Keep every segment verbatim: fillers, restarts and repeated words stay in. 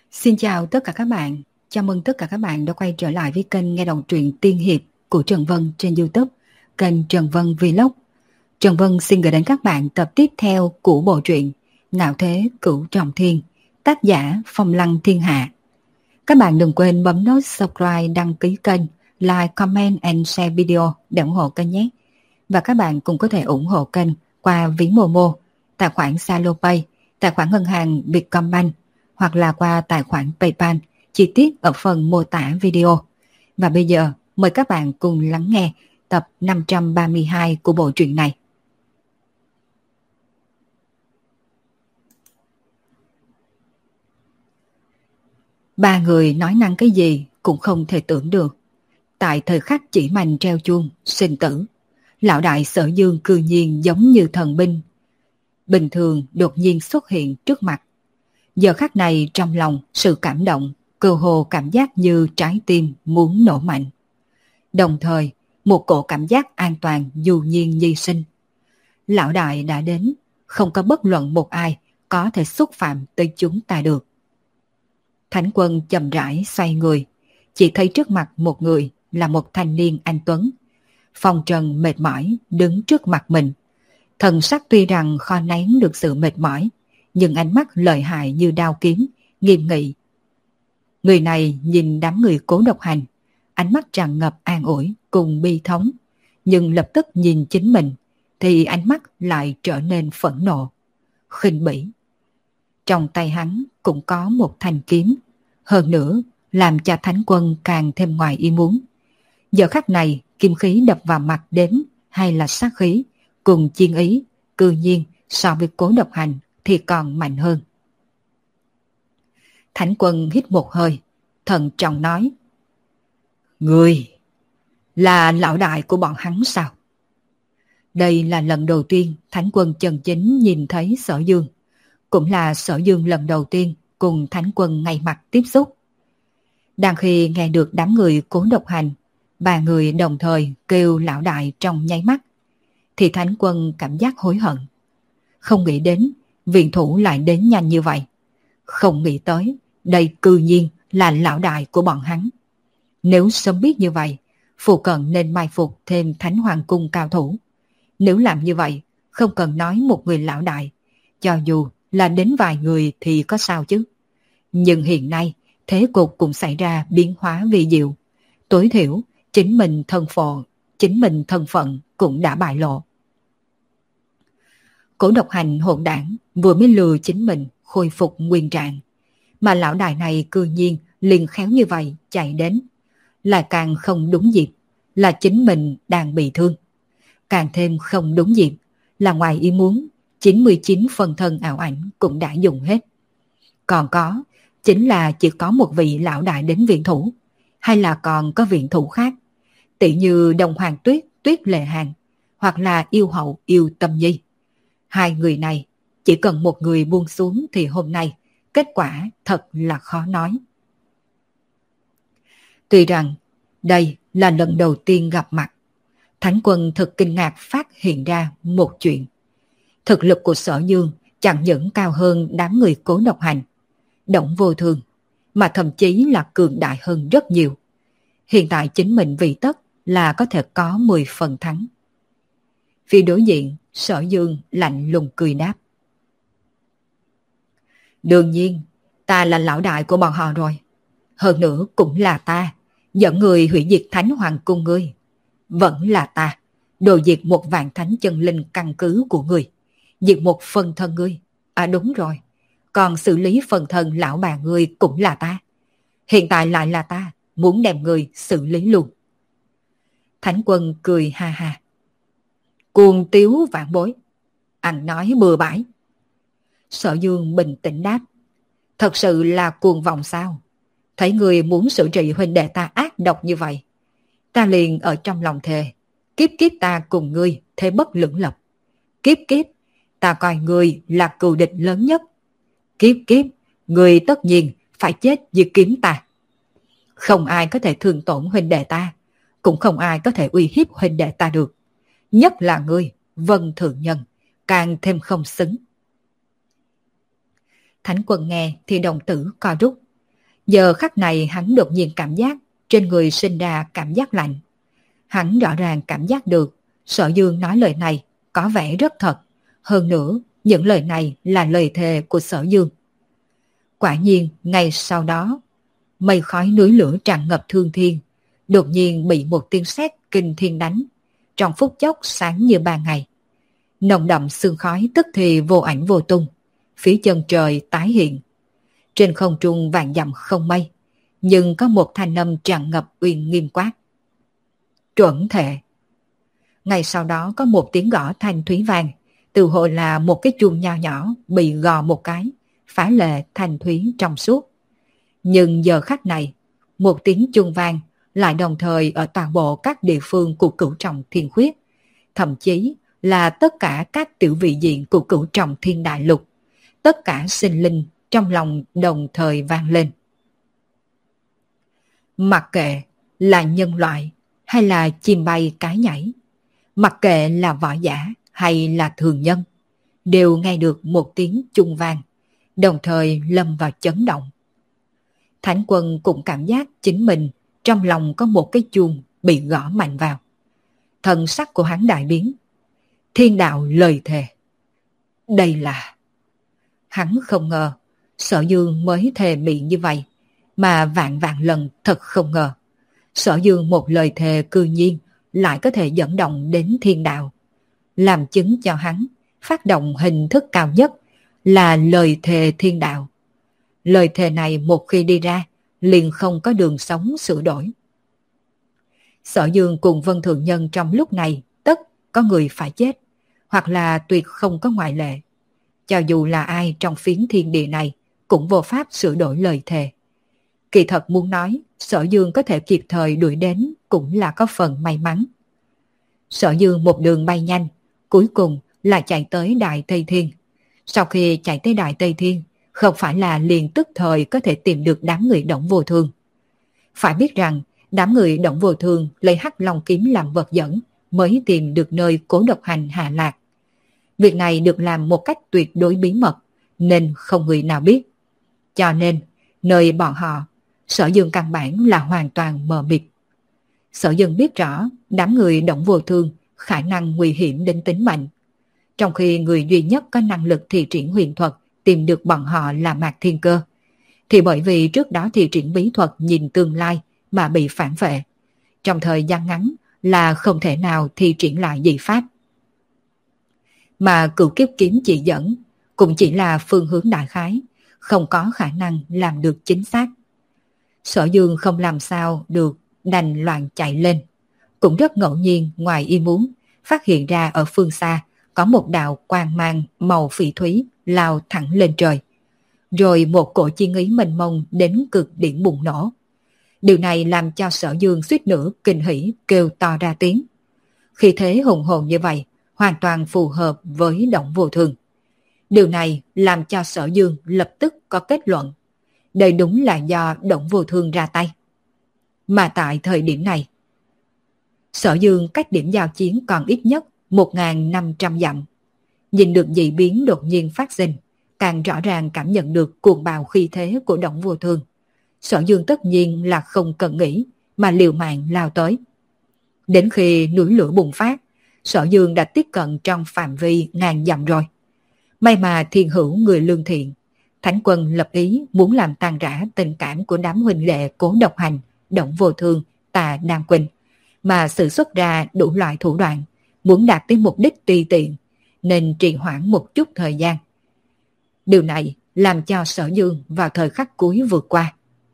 Xin chào tất cả các bạn, chào mừng tất cả các bạn đã quay trở lại với kênh nghe đọc truyện tiên hiệp của Trần Vân trên YouTube, kênh Trần Vân Vlog. Trần Vân xin gửi đến các bạn tập tiếp theo của bộ truyện Ngạo Thế Cửu Trọng Thiên, tác giả Phong Lăng Thiên Hạ. Các bạn đừng quên bấm nút subscribe, đăng ký kênh, like, comment and share video để ủng hộ kênh nhé. Và các bạn cũng có thể ủng hộ kênh qua ví Momo, tài khoản Salopay, tài khoản ngân hàng Vietcombank hoặc là qua tài khoản PayPal, chi tiết ở phần mô tả video. Và bây giờ mời các bạn cùng lắng nghe tập năm trăm ba mươi hai của bộ truyện này. Ba người nói năng cái gì cũng không thể tưởng được. Tại thời khắc chỉ mành treo chuông sinh tử, lão đại Sở Dương cư nhiên giống như thần binh bình thường đột nhiên xuất hiện trước mặt. Giờ khắc này trong lòng sự cảm động, cơ hồ cảm giác như trái tim muốn nổ mạnh. Đồng thời, một cổ cảm giác an toàn dù nhiên nhi sinh. Lão đại đã đến, không có bất luận một ai có thể xúc phạm tới chúng ta được. Thánh Quân chậm rãi xoay người, chỉ thấy trước mặt một người là một thanh niên anh tuấn. Phong trần mệt mỏi đứng trước mặt mình. Thần sắc tuy rằng khó nén được sự mệt mỏi, nhưng ánh mắt lợi hại như đao kiếm, nghiêm nghị. Người này nhìn đám người Cố Độc Hành, ánh mắt tràn ngập an ủi cùng bi thống, nhưng lập tức nhìn chính mình thì ánh mắt lại trở nên phẫn nộ, khinh bỉ. Trong tay hắn cũng có một thanh kiếm, hơn nữa làm cho Thánh Quân càng thêm ngoài ý muốn. Giờ khắc này kim khí đập vào mặt đến hay là sát khí cùng chiên ý, cư nhiên so với Cố Độc Hành thì còn mạnh hơn. Thánh Quân hít một hơi, thận trọng nói: Người là lão đại của bọn hắn sao? Đây là lần đầu tiên Thánh Quân chân chính nhìn thấy Sở Dương, cũng là Sở Dương lần đầu tiên cùng Thánh Quân ngay mặt tiếp xúc. Đang khi nghe được đám người Cố Độc Hành, ba người đồng thời kêu lão đại trong nháy mắt, thì Thánh Quân cảm giác hối hận. Không nghĩ đến viện thủ lại đến nhanh như vậy. Không nghĩ tới đây cư nhiên là lão đại của bọn hắn. Nếu sớm biết như vậy, phụ cận nên mai phục thêm Thánh Hoàng Cung cao thủ. Nếu làm như vậy, không cần nói một người lão đại, cho dù là đến vài người thì có sao chứ. Nhưng hiện nay, thế cục cũng xảy ra biến hóa vi diệu. Tối thiểu, chính mình thân phận, chính mình thân phận cũng đã bại lộ. Cố Độc Hành hỗn đảng vừa mới lừa chính mình khôi phục nguyên trạng, mà lão đại này cư nhiên liền khéo như vậy chạy đến, lại càng không đúng dịp là chính mình đang bị thương, càng thêm không đúng dịp là ngoài ý muốn chín mươi chín phần thân ảo ảnh cũng đã dùng hết. Còn có chính là chỉ có một vị lão đại đến viện thủ, hay là còn có viện thủ khác, tỷ như Đông Hoàng Tuyết, Tuyết Lệ Hàn, hoặc là Yêu Hậu, Yêu Tâm Nhi. Hai người này, chỉ cần một người buông xuống thì hôm nay kết quả thật là khó nói. Tuy rằng đây là lần đầu tiên gặp mặt, Thánh Quân thật kinh ngạc phát hiện ra một chuyện. Thực lực của Sở Dương chẳng những cao hơn đám người Cố Độc Hành, Đổng Vô Thường, mà thậm chí là cường đại hơn rất nhiều. Hiện tại chính mình vì tất là có thể có mười phần thắng. Phía đối diện, Sở Dương lạnh lùng cười đáp: Đương nhiên, ta là lão đại của bọn họ rồi. Hơn nữa cũng là ta dẫn người hủy diệt Thánh Hoàng Cung ngươi. Vẫn là ta đồ diệt một vạn thánh chân linh căn cứ của ngươi, diệt một phần thân ngươi. À đúng rồi, còn xử lý phần thân lão bà ngươi cũng là ta. Hiện tại lại là ta muốn đem ngươi xử lý luôn. Thánh Quân cười ha ha: Cuồng tiếu vạn bối, ăn nói bừa bãi. Sở Dương bình tĩnh đáp: Thật sự là cuồng vọng sao? Thấy người muốn xử trị huynh đệ ta ác độc như vậy, ta liền ở trong lòng thề, kiếp kiếp ta cùng ngươi thế bất lưỡng lập. Kiếp kiếp ta coi ngươi là cừu địch lớn nhất. Kiếp kiếp ngươi tất nhiên phải chết dưới kiếm ta. Không ai có thể thương tổn huynh đệ ta, cũng không ai có thể uy hiếp huynh đệ ta được. Nhất là ngươi, Vân Thượng Nhân, càng thêm không xứng. Thánh Quân nghe thì đồng tử co rút, Giờ khắc này hắn đột nhiên cảm giác trên người sinh ra cảm giác lạnh. Hắn rõ ràng cảm giác được Sở Dương nói lời này có vẻ rất thật. Hơn nữa, những lời này là lời thề của Sở Dương. Quả nhiên, ngay sau đó, mây khói núi lửa tràn ngập thương thiên, đột nhiên bị một tiếng sét kinh thiên đánh, trong phút chốc sáng như ban ngày. Nồng đậm sương khói tức thì vô ảnh vô tung, phía chân trời tái hiện. Trên không trung vạn dặm không mây, nhưng có một thanh âm tràn ngập uy nghiêm quát. Chuẩn thệ. Ngay sau đó có một tiếng gõ thanh thúy vang, từ hồi là một cái chuông nho nhỏ bị gò một cái, phá lệ thanh thúy trong suốt. Nhưng giờ khắc này, một tiếng chuông vang lại đồng thời ở toàn bộ các địa phương của Cửu Trọng Thiên Khuyết, thậm chí là tất cả các tiểu vị diện của Cửu Trọng Thiên Đại Lục, tất cả sinh linh trong lòng đồng thời vang lên. Mặc kệ là nhân loại hay là chim bay cái nhảy, mặc kệ là võ giả hay là thường nhân, đều nghe được một tiếng chuông vang, đồng thời lâm vào chấn động. Thánh Quân cũng cảm giác chính mình trong lòng có một cái chuông bị gõ mạnh vào. Thần sắc của hắn đại biến. Thiên đạo lời thề. Đây là... Hắn không ngờ Sở Dương mới thề miệng như vậy, mà vạn vạn lần thật không ngờ. Sở Dương một lời thề cư nhiên lại có thể dẫn động đến thiên đạo, làm chứng cho hắn phát động hình thức cao nhất là lời thề thiên đạo. Lời thề này một khi đi ra, liền không có đường sống sửa đổi. Sở Dương cùng Vân Thượng Nhân trong lúc này tất có người phải chết, hoặc là tuyệt không có ngoại lệ. Cho dù là ai trong phiến thiên địa này cũng vô pháp sửa đổi lời thề. Kỳ thật muốn nói, Sở Dương có thể kịp thời đuổi đến cũng là có phần may mắn. Sở Dương một đường bay nhanh, cuối cùng là chạy tới Đại Tây Thiên. Sau khi chạy tới Đại Tây Thiên, không phải là liền tức thời có thể tìm được đám người Đổng Vô Thương. Phải biết rằng, đám người Đổng Vô Thương lấy Hắc Long kiếm làm vật dẫn mới tìm được nơi Cố Độc Hành hạ lạc. Việc này được làm một cách tuyệt đối bí mật, nên không người nào biết. Cho nên, nơi bọn họ, Sở Dương căn bản là hoàn toàn mờ mịt. Sở Dương biết rõ đám người Đổng Vô Thương khả năng nguy hiểm đến tính mệnh. Trong khi người duy nhất có năng lực thi triển huyền thuật tìm được bọn họ là Mạc Thiên Cơ, thì bởi vì trước đó thi triển bí thuật nhìn tương lai mà bị phản vệ, trong thời gian ngắn là không thể nào thi triển lại dị pháp. Mà Cửu Kiếp kiếm chỉ dẫn cũng chỉ là phương hướng đại khái, không có khả năng làm được chính xác. Sở Dương không làm sao được, đành loạn chạy lên. Cũng rất ngẫu nhiên ngoài ý muốn, phát hiện ra ở phương xa có một đạo quang mang màu phỉ thúy lao thẳng lên trời. Rồi một cổ chi ý mênh mông đến cực điểm bùng nổ. Điều này làm cho Sở Dương suýt nữa kinh hỉ kêu to ra tiếng. Khi thế hùng hồn như vậy, hoàn toàn phù hợp với Đổng Vô Thương. Điều này làm cho Sở Dương lập tức có kết luận. Đây đúng là do Đổng Vô Thương ra tay. Mà tại thời điểm này, Sở Dương cách điểm giao chiến còn ít nhất một nghìn năm trăm dặm. Nhìn được dị biến đột nhiên phát sinh, càng rõ ràng cảm nhận được cuồng bạo khí thế của Đổng Vô Thương. Sở Dương tất nhiên là không cần nghĩ, mà liều mạng lao tới. Đến khi núi lửa bùng phát, Sở Dương đã tiếp cận trong phạm vi ngàn dặm rồi. May mà thiên hữu người lương thiện, Thánh Quân lập ý muốn làm tan rã tình cảm của đám huynh đệ Cố Độc Hành, Đổng Vô Thương, Tà Đan Quỳnh, mà sử xuất ra đủ loại thủ đoạn, muốn đạt tới mục đích tùy tiện, nên trì hoãn một chút thời gian. Điều này làm cho Sở Dương vào thời khắc cuối vượt qua.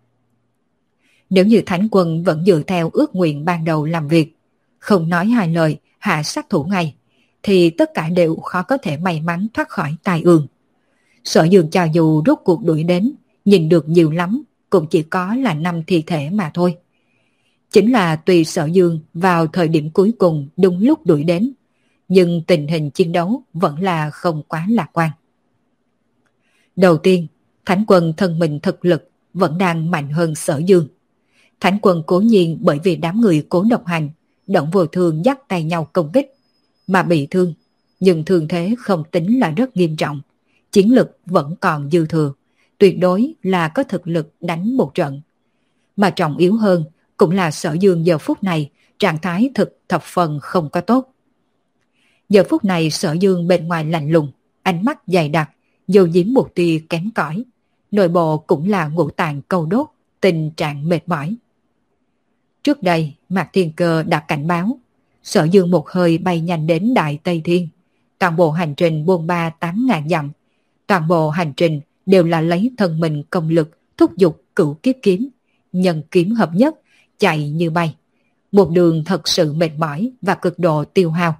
Nếu như Thánh Quân vẫn dựa theo ước nguyện ban đầu làm việc, không nói hai lời hạ sát thủ ngay, thì tất cả đều khó có thể may mắn thoát khỏi tai ương. Sở Dương cho dù rốt cuộc đuổi đến, nhìn được nhiều lắm, cũng chỉ có là năm thi thể mà thôi. Chính là tùy Sở Dương vào thời điểm cuối cùng đúng lúc đuổi đến, nhưng tình hình chiến đấu vẫn là không quá lạc quan. Đầu tiên, Thánh Quân thân mình thực lực vẫn đang mạnh hơn Sở Dương. Thánh Quân cố nhiên bởi vì đám người Cố Độc Hành, Đổng Vô Thương dắt tay nhau công kích, mà bị thương, nhưng thương thế không tính là rất nghiêm trọng, chiến lực vẫn còn dư thừa, tuyệt đối là có thực lực đánh một trận. Mà trọng yếu hơn cũng là Sở Dương giờ phút này trạng thái thực thập phần không có tốt. Giờ phút này Sở Dương bên ngoài lạnh lùng, ánh mắt dày đặc, dầu diếm một tia kém cỏi, nội bộ cũng là ngũ tạng câu đốt, tình trạng mệt mỏi. Trước đây, Mạc Thiên Cơ đã cảnh báo, Sở Dương một hơi bay nhanh đến Đại Tây Thiên. Toàn bộ hành trình buôn ba tám ngàn dặm, toàn bộ hành trình đều là lấy thân mình công lực thúc giục cửu kiếp kiếm, nhân kiếm hợp nhất, chạy như bay. Một đường thật sự mệt mỏi và cực độ tiêu hao.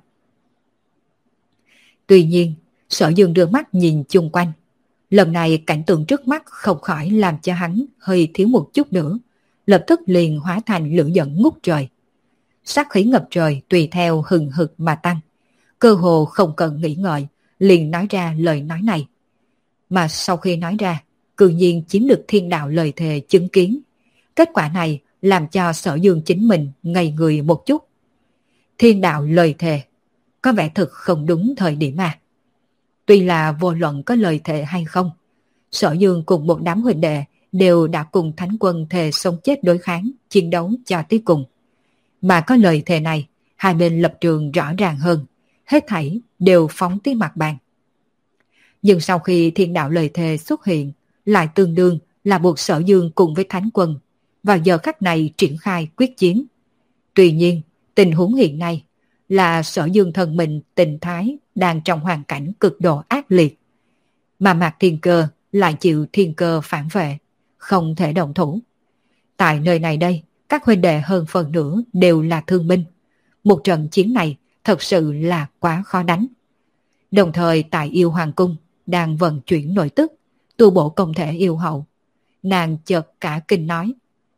Tuy nhiên, Sở Dương đưa mắt nhìn chung quanh. Lần này cảnh tượng trước mắt không khỏi làm cho hắn hơi thiếu một chút nữa, lập tức liền hóa thành lửa giận ngút trời. Sát khí ngập trời tùy theo hừng hực mà tăng, cơ hồ không cần nghĩ ngợi, liền nói ra lời nói này. Mà sau khi nói ra, cư nhiên chiếm được thiên đạo lời thề chứng kiến. Kết quả này làm cho Sở Dương chính mình ngây người một chút. Thiên đạo lời thề, có vẻ thực không đúng thời điểm mà. Tuy là vô luận có lời thề hay không, Sở Dương cùng một đám huynh đệ đều đã cùng Thánh Quân thề sống chết đối kháng, chiến đấu cho tới cùng. Mà có lời thề này, hai bên lập trường rõ ràng hơn, hết thảy đều phóng tới mặt bàn. Nhưng sau khi thiên đạo lời thề xuất hiện, lại tương đương là buộc Sở Dương cùng với Thánh Quân vào giờ khắc này triển khai quyết chiến. Tuy nhiên, tình huống hiện nay là Sở Dương thân mình tình thái đang trong hoàn cảnh cực độ ác liệt, mà Mạc Thiên Cơ lại chịu thiên cơ phản vệ, không thể động thủ. Tại nơi này đây, các huynh đệ hơn phần nửa đều là thương binh. Một trận chiến này thật sự là quá khó đánh. Đồng thời tại Yêu Hoàng Cung đang vận chuyển nội tức, tu bổ công thể yêu hậu. Nàng chợt cả kinh nói: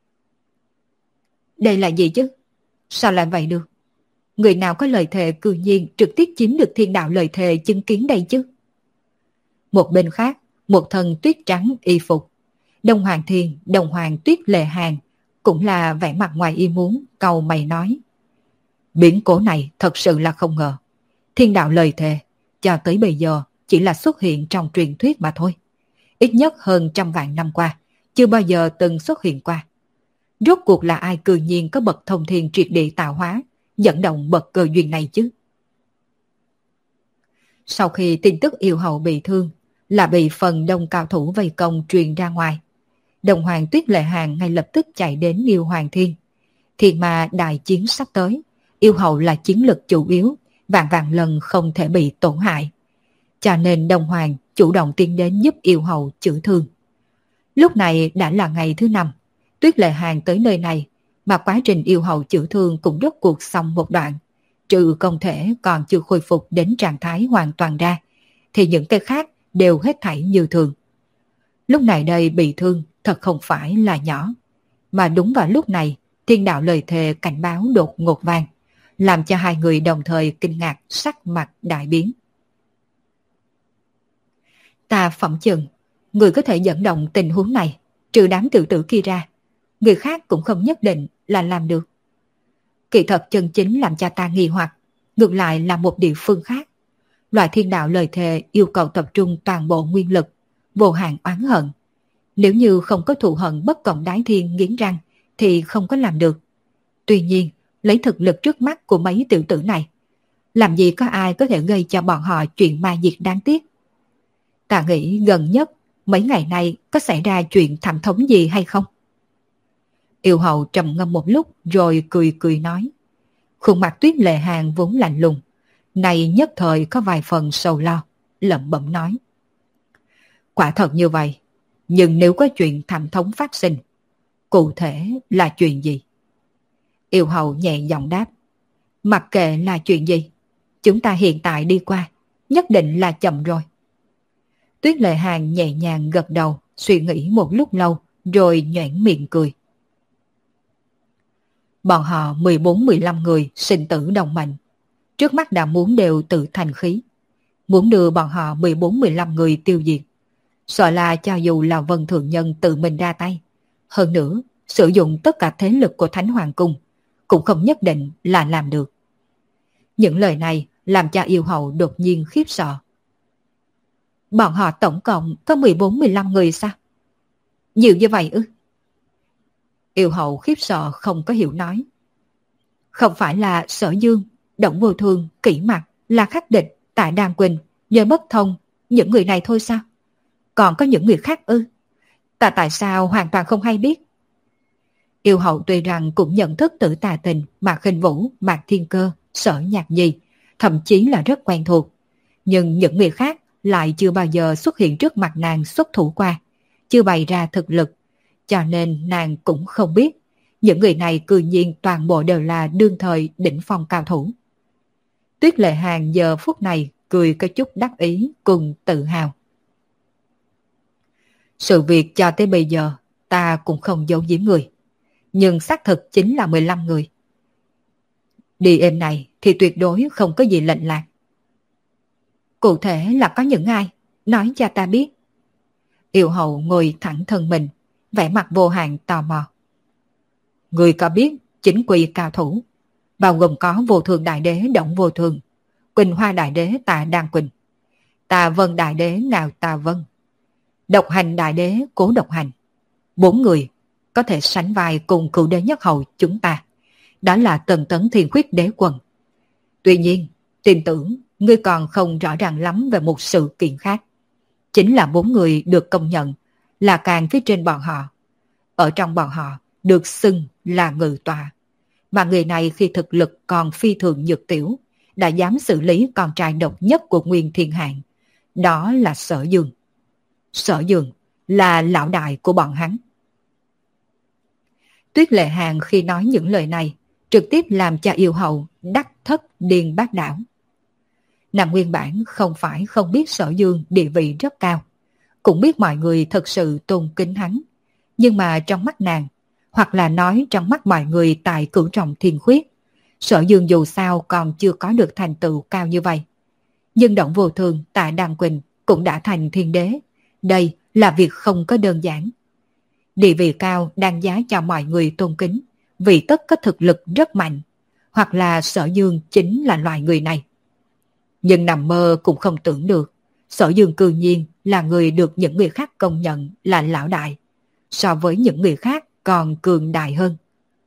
đây là gì chứ? Sao lại vậy được? Người nào có lời thề cư nhiên trực tiếp chiếm được thiên đạo lời thề chứng kiến đây chứ? Một bên khác, một thân tuyết trắng y phục, Đông Hoàng Thiên, Đông Hoàng Tuyết Lệ Hàng cũng là vẻ mặt ngoài ý muốn, cau mày nói: biến cố này thật sự là không ngờ. Thiên đạo lời thề cho tới bây giờ chỉ là xuất hiện trong truyền thuyết mà thôi. Ít nhất hơn trăm vạn năm qua, chưa bao giờ từng xuất hiện qua. Rốt cuộc là ai cư nhiên có bậc thông thiên triệt địa tạo hóa, dẫn động bậc cơ duyên này chứ? Sau khi tin tức yêu hậu bị thương, là bị phần đông cao thủ vây công truyền ra ngoài, Đồng Hoàng Tuyết Lệ Hàng ngay lập tức chạy đến Yêu Hoàng Thiên. Thì mà đại chiến sắp tới, yêu hậu là chiến lực chủ yếu, vạn vạn lần không thể bị tổn hại. Cho nên Đồng Hoàng chủ động tiến đến giúp yêu hậu chữa thương. Lúc này đã là ngày thứ năm, Tuyết Lệ Hàng tới nơi này, mà quá trình yêu hậu chữa thương cũng rốt cuộc xong một đoạn. Trừ công thể còn chưa khôi phục đến trạng thái hoàn toàn ra, thì những cái khác đều hết thảy như thường. Lúc này đây bị thương thật không phải là nhỏ. Mà đúng vào lúc này, thiên đạo lời thề cảnh báo đột ngột vang, làm cho hai người đồng thời kinh ngạc, sắc mặt đại biến. Ta phỏng chừng, người có thể dẫn động tình huống này, trừ đám tự tử kia ra, người khác cũng không nhất định là làm được. Kỳ thật chân chính làm cho ta nghi hoặc, ngược lại là một địa phương khác. Loại thiên đạo lời thề yêu cầu tập trung toàn bộ nguyên lực, vô hạn oán hận. Nếu như không có thù hận bất cộng đái thiên nghiến răng, thì không có làm được. Tuy nhiên, lấy thực lực trước mắt của mấy tiểu tử này, làm gì có ai có thể gây cho bọn họ chuyện ma diệt đáng tiếc. Ta nghĩ gần nhất, mấy ngày nay có xảy ra chuyện thảm thống gì hay không? Yêu hậu trầm ngâm một lúc rồi cười cười nói. Khuôn mặt Tuyết Lệ Hàng vốn lạnh lùng, này nhất thời có vài phần sầu lo, lẩm bẩm nói. Quả thật như vậy, nhưng nếu có chuyện thảm thống phát sinh, cụ thể là chuyện gì? Yêu hậu nhẹ giọng đáp. Mặc kệ là chuyện gì, chúng ta hiện tại đi qua, nhất định là chậm rồi. Tuyết Lệ Hàng nhẹ nhàng gật đầu, suy nghĩ một lúc lâu, rồi nhoẻn miệng cười. Bọn họ mười bốn mười lăm người sinh tử đồng mệnh, trước mắt đã muốn đều tự thành khí, muốn đưa bọn họ mười bốn mười lăm người tiêu diệt. Sợ là cho dù là Vân Thượng Nhân tự mình ra tay, hơn nữa sử dụng tất cả thế lực của Thánh Hoàng Cung, cũng không nhất định là làm được. Những lời này làm cho yêu hậu đột nhiên khiếp sợ. Bọn họ tổng cộng có mười bốn mười lăm người sao? Nhiều như vậy ư? Yêu hậu khiếp sợ không có hiểu nói. Không phải là Sở Dương, Động Vô Thương, Kỷ Mặc, La Khắc Địch, Tạ Đan Quỳnh, Nhớ Bất Thông, những người này thôi sao? Còn có những người khác ư? Ta tại sao hoàn toàn không hay biết? Yêu hậu tuy rằng cũng nhận thức Tử Tà Tình, Mạc Khinh Vũ, Mạc Thiên Cơ, Sở Nhạc Nhi, thậm chí là rất quen thuộc. Nhưng những người khác lại chưa bao giờ xuất hiện trước mặt nàng xuất thủ qua, chưa bày ra thực lực, cho nên nàng cũng không biết những người này cư nhiên toàn bộ đều là đương thời đỉnh phong cao thủ. Tuyết Lệ Hàn giờ phút này cười có chút đắc ý cùng tự hào. Sự việc cho tới bây giờ ta cũng không giấu giếm người, nhưng xác thực chính là mười lăm người. Đi êm này thì tuyệt đối không có gì lệch lạc. Cụ thể là có những ai? Nói cho ta biết. Yêu hậu ngồi thẳng thân mình, vẻ mặt vô hạn tò mò. Người có biết chính quy cao thủ, bao gồm có Vô Thường Đại Đế Động Vô Thường, Quỳnh Hoa Đại Đế Tạ Đan Quỳnh, Tà Vân Đại Đế Ngạo Tà Vân, Độc Hành Đại Đế Cố Độc Hành. Bốn người có thể sánh vai cùng cựu đế nhất hầu chúng ta, đó là Tần Tấn Thiên Khuyết Đế Quân. Tuy nhiên, tin tưởng ngươi còn không rõ ràng lắm về một sự kiện khác. Chính là bốn người được công nhận là càng phía trên bọn họ. Ở trong bọn họ được xưng là ngự tọa. Mà người này khi thực lực còn phi thường nhược tiểu, đã dám xử lý con trai độc nhất của Nguyên Thiên Hạng. Đó là Sở Dương. Sở Dương là lão đại của bọn hắn. Tuyết Lệ Hàn khi nói những lời này, trực tiếp làm cho yêu hậu đắc thất điên bát đảo. Nàng nguyên bản không phải không biết Sở Dương địa vị rất cao, cũng biết mọi người thật sự tôn kính hắn. Nhưng mà trong mắt nàng, hoặc là nói trong mắt mọi người tại Cửu Trọng Thiên Khuyết, Sở Dương dù sao còn chưa có được thành tựu cao như vậy. Nhưng Động Vô Thường, Tạ Đan Quỳnh cũng đã thành thiên đế. Đây là việc không có đơn giản. Địa vị cao đáng giá cho mọi người tôn kính, vì tất có thực lực rất mạnh, hoặc là Sở Dương chính là loại người này. Nhưng nằm mơ cũng không tưởng được, Sở Dương cư nhiên là người được những người khác công nhận là lão đại, so với những người khác còn cường đại hơn.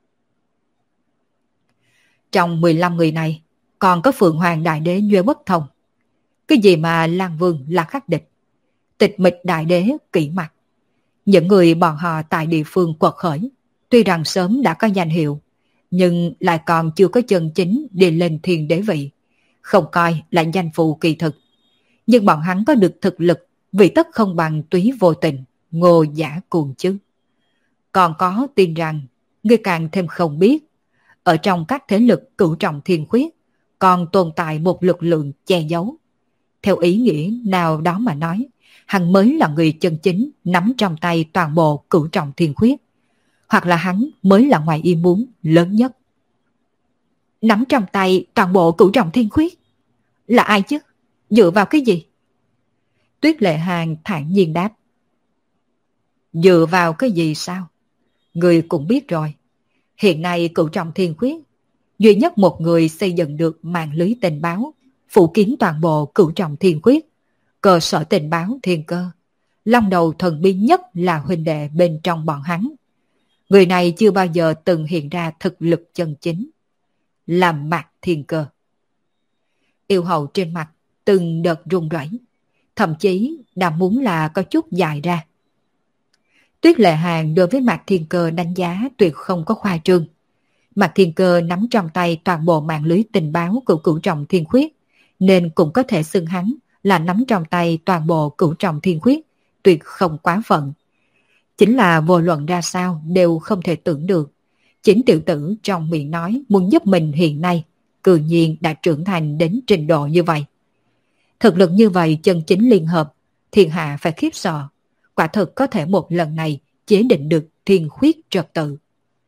Trong mười lăm người này, còn có Phượng Hoàng Đại Đế Nhuê Bất Thông. Cái gì mà Lan Vương là khắc địch, Tịch Mịch Đại Đế Kỷ Mặc. Những người bọn họ tại địa phương quật khởi, tuy rằng sớm đã có danh hiệu, nhưng lại còn chưa có chân chính đi lên thiên đế vị, không coi là danh phù kỳ thực. Nhưng bọn hắn có được thực lực, vì tất không bằng Túy Vô Tình, Ngô Giả Cuồng chứ. Còn có tin rằng, ngươi càng thêm không biết, ở trong các thế lực Cửu Trọng Thiên Khuyết, còn tồn tại một lực lượng che giấu. Theo ý nghĩa nào đó mà nói, hắn mới là người chân chính nắm trong tay toàn bộ Cửu Trọng Thiên Khuyết, hoặc là hắn mới là ngoài ý muốn lớn nhất. Nắm trong tay toàn bộ Cửu Trọng Thiên Khuyết? Là ai chứ? Dựa vào cái gì? Tuyết Lệ Hàn thản nhiên đáp. Dựa vào cái gì sao? Người cũng biết rồi. Hiện nay Cửu Trọng Thiên Khuyết, duy nhất một người xây dựng được mạng lưới tình báo, phủ kín toàn bộ Cửu Trọng Thiên Khuyết, cơ sở tình báo Thiên Cơ. Long đầu thần bí nhất là huynh đệ bên trong bọn hắn. Người này chưa bao giờ từng hiện ra thực lực chân chính. Là Mạc Thiên Cơ. Yêu hậu trên mặt từng đợt run rẩy, thậm chí đã muốn là có chút dài ra. Tuyết Lệ Hàn đối với Mạc Thiên Cơ đánh giá tuyệt không có khoa trương. Mạc Thiên Cơ nắm trong tay toàn bộ mạng lưới tình báo của Cửu Trọng Thiên Khuyết, nên cũng có thể xưng hắn là nắm trong tay toàn bộ Cửu Trọng Thiên Khuyết, tuyệt không quá phận. Chính là vô luận ra sao đều không thể tưởng được, chính tiểu tử trong miệng nói muốn giúp mình hiện nay, cư nhiên đã trưởng thành đến trình độ như vậy. Thực lực như vậy chân chính liên hợp, thiên hạ phải khiếp sợ, quả thực có thể một lần này chế định được thiên khuyết trật tự.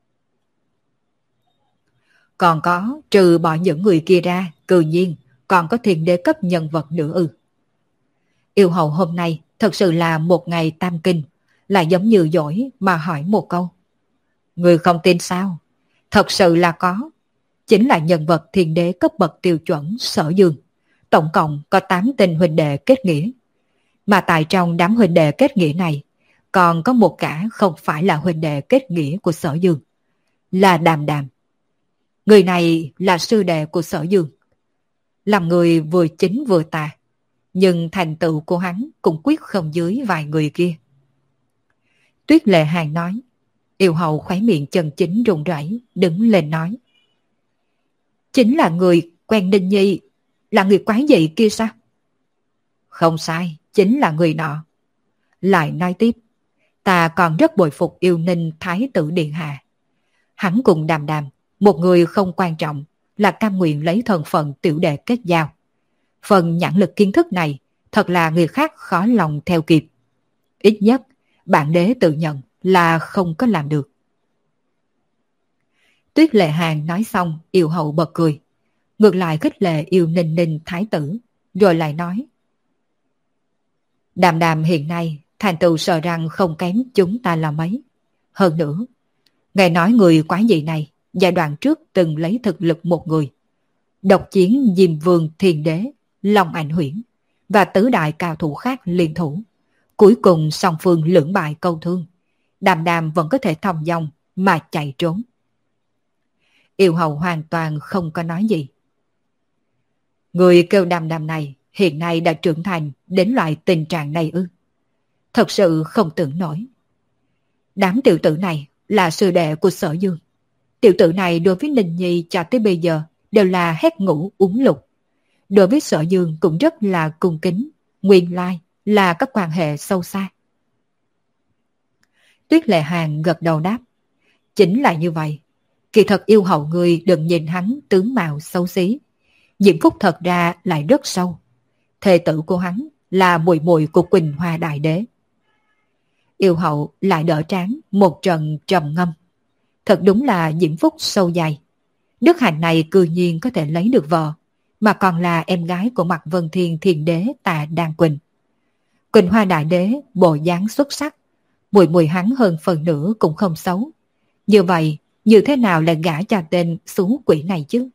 Còn có, trừ bỏ những người kia ra, cư nhiên còn có thiên đế cấp nhân vật nữa ư? Yêu hậu hôm nay thật sự là một ngày tam kinh, lại giống như dỗi mà hỏi một câu. Người không tin sao? Thật sự là có. Chính là nhân vật thiên đế cấp bậc tiêu chuẩn Sở Dương. Tổng cộng có tám tên huynh đệ kết nghĩa. Mà tại trong đám huynh đệ kết nghĩa này, còn có một cả không phải là huynh đệ kết nghĩa của Sở Dương, là Đàm Đàm. Người này là sư đệ của Sở Dương, làm người vừa chính vừa tà, nhưng thành tựu của hắn cũng quyết không dưới vài người kia. Tuyết Lệ Hàn nói. Yêu hậu khóe miệng chân chính run rẩy, đứng lên nói. Chính là người quen Ninh Nhi, là người quái dị kia sao? Không sai, chính là người nọ. Lại nói tiếp, ta còn rất bội phục yêu Ninh Thái tử Điện Hạ. Hắn cùng Đàm Đàm, một người không quan trọng, là cam nguyện lấy thân phận tiểu đệ kết giao. Phần nhãn lực kiến thức này, thật là người khác khó lòng theo kịp. Ít nhất, bản đế tự nhận là không có làm được. Tuyết Lệ Hàn nói xong, yêu hậu bật cười. Ngược lại khích lệ yêu Ninh Ninh Thái tử, rồi lại nói. Đàm Đàm hiện nay, thành tựu sợ rằng không kém chúng ta là mấy. Hơn nữa, nghe nói người quái dị này, giai đoạn trước từng lấy thực lực một người. Độc chiến Diêm Vương Thiên Đế, Long Ảnh Huyễn và tứ đại cao thủ khác liên thủ. Cuối cùng song phương lưỡng bại câu thương. Đàm Đàm vẫn có thể thong dong mà chạy trốn. Yêu hậu hoàn toàn không có nói gì. Người kêu Đàm Đàm này hiện nay đã trưởng thành đến loại tình trạng này ư? Thật sự không tưởng nổi. Đám tiểu tử này là sư đệ của Sở Dương. Tiểu tử này đối với Ninh Nhi cho tới bây giờ đều là hét ngủ uống lục. Đối với Sở Dương cũng rất là cung kính, nguyên lai là các quan hệ sâu xa. Tuyết Lệ Hàn gật đầu đáp. Chính là như vậy. Kỳ thật yêu hậu người đừng nhìn hắn tướng mạo xấu xí. Diễm phúc thật ra lại rất sâu. Thê tử của hắn là muội muội của Quỳnh Hoa Đại Đế. Yêu hậu lại đỡ trán một trận trầm ngâm. Thật đúng là diễm phúc sâu dày. Đức hạnh này cư nhiên có thể lấy được vợ, mà còn là em gái của Mạc Vân Thiên Thiên Đế Tà Đan Quỳnh. Quỳnh Hoa Đại Đế bộ dáng xuất sắc, muội muội hắn hơn phần nửa cũng không xấu. Như vậy, như thế nào lại gả cho tên xú quỷ này chứ?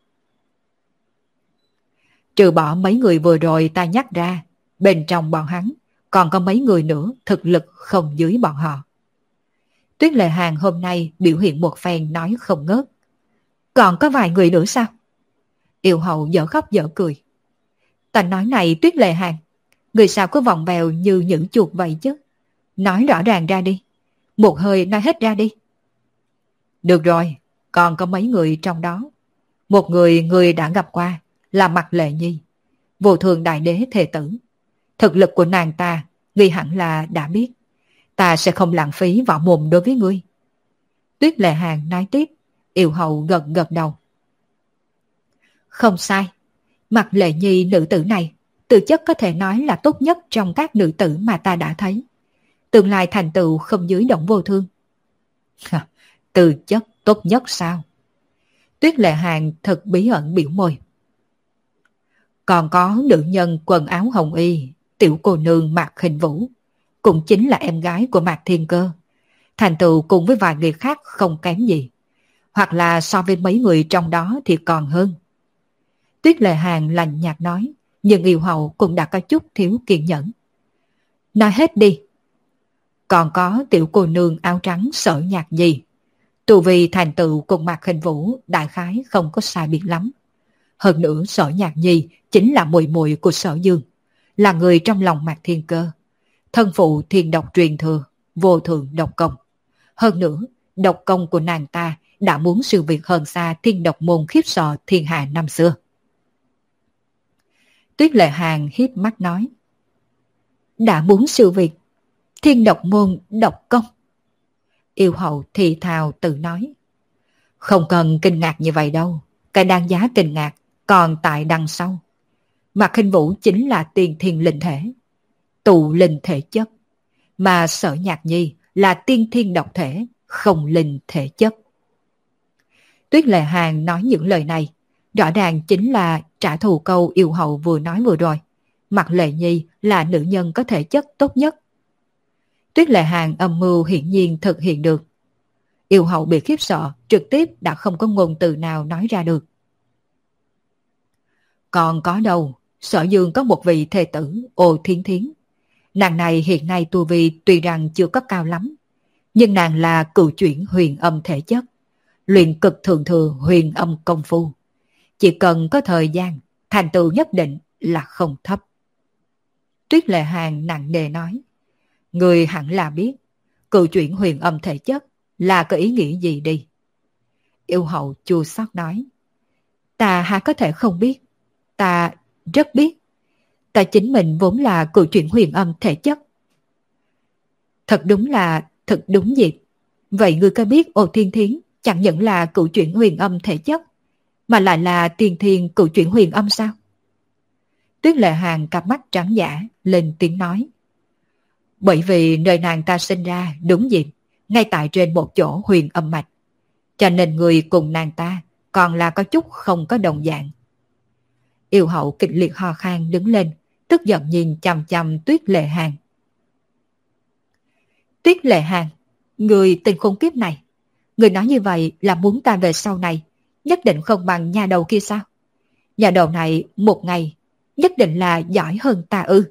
Trừ bỏ mấy người vừa rồi ta nhắc ra, bên trong bọn hắn còn có mấy người nữa thực lực không dưới bọn họ. Tuyết Lệ Hàn hôm nay biểu hiện một phen nói không ngớt. Còn có vài người nữa sao? Yêu hậu dở khóc dở cười. Ta nói này Tuyết Lệ Hàn, người sao cứ vòng vèo như những chuột vậy chứ? Nói rõ ràng ra đi. Một hơi nói hết ra đi. Được rồi, còn có mấy người trong đó. Một người người đã gặp qua là Mạc Lệ Nhi, Vô Thường Đại Đế thê tử. Thực lực của nàng ta, ngươi hẳn là đã biết. Ta sẽ không lãng phí võ mồm đối với ngươi. Tuyết Lệ Hàn nói tiếp, yêu hậu gật gật đầu. Không sai, Mạc Lệ Nhi nữ tử này, tư chất có thể nói là tốt nhất trong các nữ tử mà ta đã thấy. Tương lai thành tựu không dưới Động Vô Thương. Tư chất tốt nhất sao? Tuyết Lệ Hàn thật bí ẩn biểu môi. Còn có nữ nhân quần áo hồng y, tiểu cô nương Mạc Khinh Vũ, cũng chính là em gái của Mạc Thiên Cơ. Thành tựu cùng với vài người khác không kém gì, hoặc là so với mấy người trong đó thì còn hơn. Tuyết Lệ Hàn lạnh nhạt nói, nhưng yêu hậu cũng đã có chút thiếu kiên nhẫn. Nói hết đi. Còn có tiểu cô nương áo trắng Sở Nhạc Nhi. Tu vi thành tựu cùng Mạc Khinh Vũ đại khái không có sai biệt lắm. Hơn nữa Sở Nhạc Nhi chính là muội muội của Sở Dương, là người trong lòng Mạc Thiên Cơ. Thân phụ thiên độc truyền thừa, vô thượng độc công. Hơn nữa, độc công của nàng ta đã muốn siêu việt hơn xa thiên độc môn khiếp sợ thiên hạ năm xưa. Tuyết Lệ Hàn híp mắt nói. Đã muốn siêu việt thiên độc môn độc công. Yêu hậu thì thào tự nói. Không cần kinh ngạc như vậy đâu. Cái đáng giá kinh ngạc còn tại đằng sau. Mạc Khinh Vũ chính là tiên thiên linh thể, tụ linh thể chất. Mà Sở Nhạc Nhi là tiên thiên độc thể, không linh thể chất. Tuyết Lệ Hàn nói những lời này, rõ ràng chính là trả thù câu yêu hậu vừa nói vừa rồi. Mạc Lệ Nhi là nữ nhân có thể chất tốt nhất. Tuyết Lệ Hàn âm mưu hiển nhiên thực hiện được. Yêu hậu bị khiếp sợ, trực tiếp đã không có ngôn từ nào nói ra được. Còn có đâu, Sở Dương có một vị thê tử Ô Thiên Thiến. Nàng này hiện nay tu vi tuy rằng chưa có cao lắm, nhưng nàng là cựu chuyển huyền âm thể chất, luyện cực thượng thừa huyền âm công phu. Chỉ cần có thời gian, thành tựu nhất định là không thấp. Tuyết Lệ Hàng nặng nề nói, người hẳn là biết, cựu chuyển huyền âm thể chất là có ý nghĩa gì đi. Yêu hậu chua xót nói, ta há có thể không biết, ta rất biết. Ta chính mình vốn là cựu chuyển huyền âm thể chất. Thật đúng là thật đúng dịp. Vậy ngươi có biết Ô Thiên Thiến chẳng những là cựu chuyển huyền âm thể chất, mà lại là tiên thiên cựu chuyển huyền âm sao? Tuyết Lệ Hàng cặp mắt trắng dã lên tiếng nói, bởi vì nơi nàng ta sinh ra đúng dịp ngay tại trên một chỗ huyền âm mạch, cho nên người cùng nàng ta còn là có chút không có đồng dạng. Yêu hậu kịch liệt ho khan đứng lên, tức giận nhìn chằm chằm Tuyết Lệ Hàng. Tuyết Lệ Hàng, người tình khốn kiếp này, người nói như vậy là muốn ta về sau này nhất định không bằng nhà đầu kia sao? Nhà đầu này một ngày nhất định là giỏi hơn ta ư?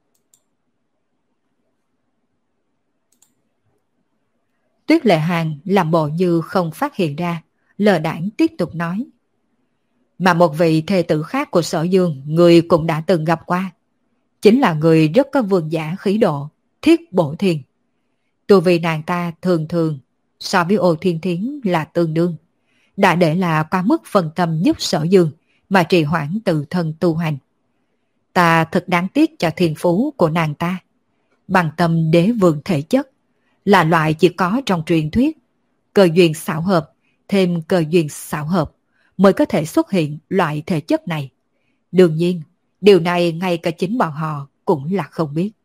Tuyết Lệ Hàng làm bộ như không phát hiện ra, lờ đãng tiếp tục nói. Mà một vị thê tử khác của Sở Dương người cũng đã từng gặp qua, chính là người rất có vương giả khí độ, Thiết Bổ Thiên. Tu vì nàng ta thường thường so với Ô Thiên Thiến là tương đương, đã để là qua mức phân tâm giúp Sở Dương mà trì hoãn tự thân tu hành. Ta thật đáng tiếc cho thiên phú của nàng ta. Bằng tâm đế vương thể chất là loại chỉ có trong truyền thuyết, cơ duyên xảo hợp thêm cơ duyên xảo hợp mới có thể xuất hiện loại thể chất này. Đương nhiên, điều này ngay cả chính bọn họ cũng là không biết.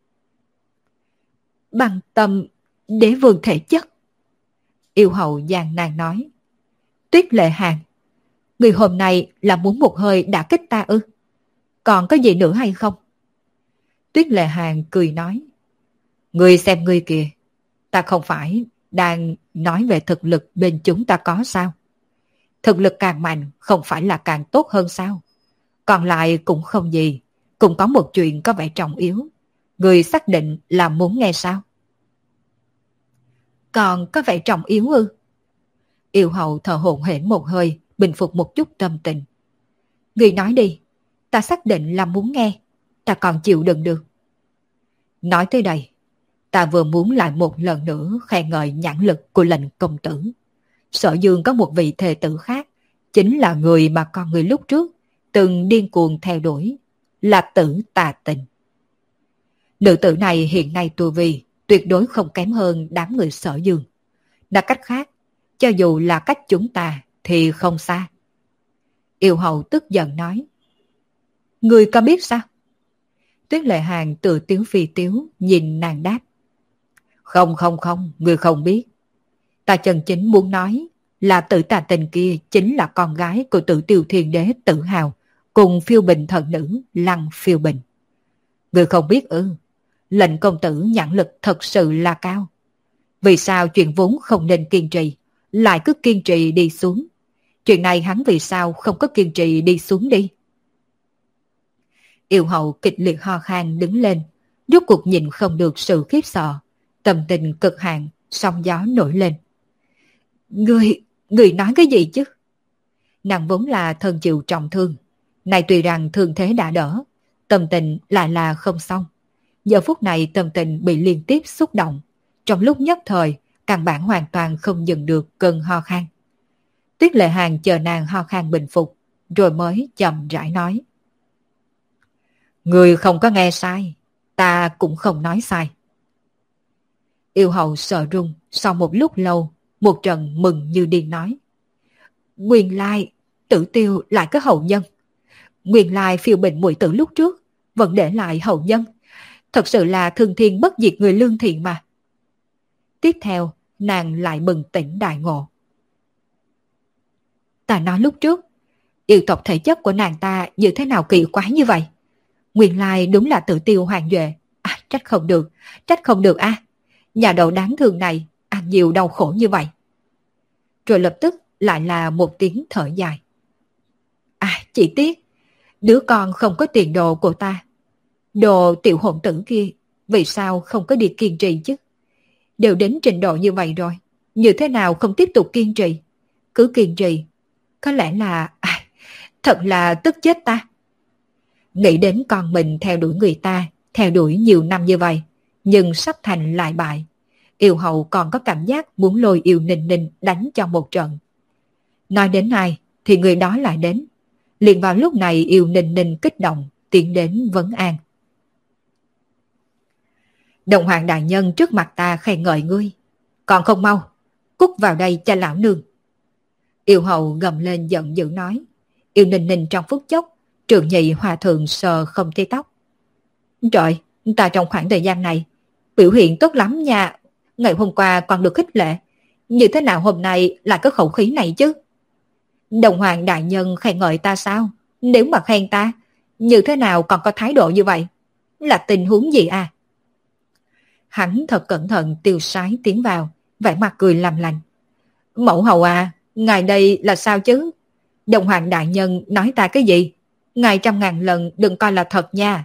Bằng tâm đế vương thể chất. Yêu hậu gian nan nói. Tuyết Lệ Hàng, người hôm nay là muốn một hơi đã kích ta ư? Còn có gì nữa hay không? Tuyết Lệ Hàng cười nói. Người xem ngươi kìa, ta không phải đang nói về thực lực bên chúng ta có sao? Thực lực càng mạnh không phải là càng tốt hơn sao? Còn lại cũng không gì, cũng có một chuyện có vẻ trọng yếu. Người xác định là muốn nghe sao? Còn có vẻ trọng yếu ư? Yêu hậu thở hổn hển một hơi, bình phục một chút tâm tình. Người nói đi, ta xác định là muốn nghe, ta còn chịu đựng được. Nói tới đây, ta vừa muốn lại một lần nữa khen ngợi nhãn lực của lệnh công tử. Sở Dương có một vị thê tử khác, chính là người mà con người lúc trước từng điên cuồng theo đuổi, là Tử Tà Tình. Nữ tử này hiện nay tu vi tuyệt đối không kém hơn đám người Sở Dương. Nói cách khác, cho dù là cách chúng ta thì không xa. Yêu hậu tức giận nói. Người có biết sao? Tuyết Lệ Hàng tự tiếu phi tiếu nhìn nàng đáp. Không không không, người không biết. Ta chân chính muốn nói là Tử Tà Tình kia chính là con gái của Tử Tiêu Thiên Đế Tử Hào cùng phiêu bình thần nữ Lăng Phiêu Bình. Người không biết ư? Lệnh công tử nhãn lực thật sự là cao. Vì sao chuyện vốn không nên kiên trì lại cứ kiên trì đi xuống? Chuyện này hắn vì sao không có kiên trì đi xuống đi? Yêu hậu kịch liệt ho khan đứng lên, rốt cuộc nhìn không được sự khiếp sợ, tâm tình cực hạn, sóng gió nổi lên. Người, người nói cái gì chứ? Nàng vốn là thân chịu trọng thương, này tuy rằng thương thế đã đỡ, tâm tình lại là không xong. Giờ phút này tâm tình bị liên tiếp xúc động, trong lúc nhất thời, căn bản hoàn toàn không dừng được cơn ho khan. Tuyết Lệ Hàng chờ nàng ho khan bình phục, rồi mới chậm rãi nói. Người không có nghe sai, ta cũng không nói sai. Yêu hậu sợ run, sau một lúc lâu, một trận mừng như điên nói. Nguyên lai, Tử Tiêu lại có hậu nhân. Nguyên lai phiêu bình muội tử lúc trước, vẫn để lại hậu nhân. Thật sự là thương thiên bất diệt người lương thiện mà. Tiếp theo, nàng lại bừng tỉnh đại ngộ. Ta nói lúc trước, yêu tộc thể chất của nàng ta như thế nào kỳ quái như vậy? Nguyên lai đúng là Tử Tiêu Hoàng Duệ. À, trách không được, trách không được a. À. Nhà đầu đáng thương này, ăn nhiều đau khổ như vậy. Rồi lập tức lại là một tiếng thở dài. À, chỉ tiếc, đứa con không có tiền đồ của ta. Đồ tiểu hồn tử kia, vì sao không có đi kiên trì chứ? Đều đến trình độ như vậy rồi, như thế nào không tiếp tục kiên trì? Cứ kiên trì, có lẽ là... À, thật là tức chết ta. Nghĩ đến con mình theo đuổi người ta, theo đuổi nhiều năm như vậy, nhưng sắp thành lại bại. Yêu hậu còn có cảm giác muốn lôi Yêu Ninh Ninh đánh cho một trận. Nói đến ai thì người đó lại đến. Liền vào lúc này Yêu Ninh Ninh kích động tiến đến vấn an. Đồng hoàng đại nhân trước mặt ta khen ngợi ngươi, còn không mau cút vào đây cho lão nương. Yêu hậu gầm lên giận dữ nói. Yêu Ninh Ninh trong phút chốc trường nhị hòa thượng sờ không thấy tóc. Trời, ta trong khoảng thời gian này biểu hiện tốt lắm nha. Ngày hôm qua còn được khích lệ, như thế nào hôm nay lại có khẩu khí này chứ? Đồng hoàng đại nhân khen ngợi ta sao? Nếu mà khen ta, như thế nào còn có thái độ như vậy? Là tình huống gì à? Hắn thật cẩn thận tiêu sái tiến vào, vẻ mặt cười làm lành. Mẫu hầu à, ngài đây là sao chứ? Đồng hoàng đại nhân nói ta cái gì? Ngài trăm ngàn lần đừng coi là thật nha.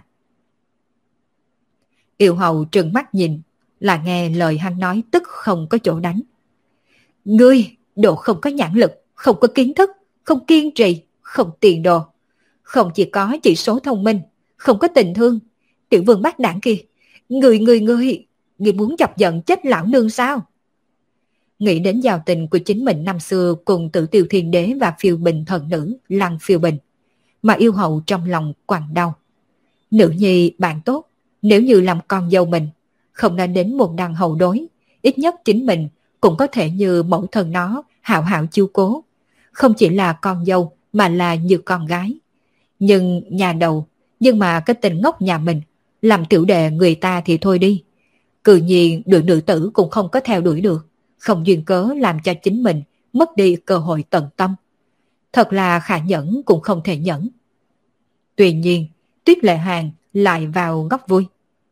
Yêu hầu trừng mắt nhìn, là nghe lời hắn nói tức không có chỗ đánh. Ngươi, đồ không có nhãn lực, không có kiến thức, không kiên trì, không tiền đồ. Không chỉ có chỉ số thông minh, không có tình thương. Tiểu vương bác đảng kia, người người người, người muốn chọc giận chết lão nương sao? Nghĩ đến giao tình của chính mình năm xưa cùng Tử Tiêu Thiên Đế và phiêu bình thần nữ Lăng Phiêu Bình, mà yêu hậu trong lòng quặn đau. Nữ nhi bạn tốt, nếu như làm con dâu mình, không nên đến một đằng hậu đối, ít nhất chính mình cũng có thể như mẫu thân nó hảo hảo chiếu cố, không chỉ là con dâu mà là như con gái. Nhưng nhà đầu, nhưng mà cái tình ngốc nhà mình, làm tiểu đệ người ta thì thôi đi. Cự nhiên đuổi nữ tử cũng không có theo đuổi được, không duyên cớ làm cho chính mình mất đi cơ hội tận tâm. Thật là khả nhẫn cũng không thể nhẫn. Tuy nhiên, Tuyết Lệ Hàng lại vào góc vui.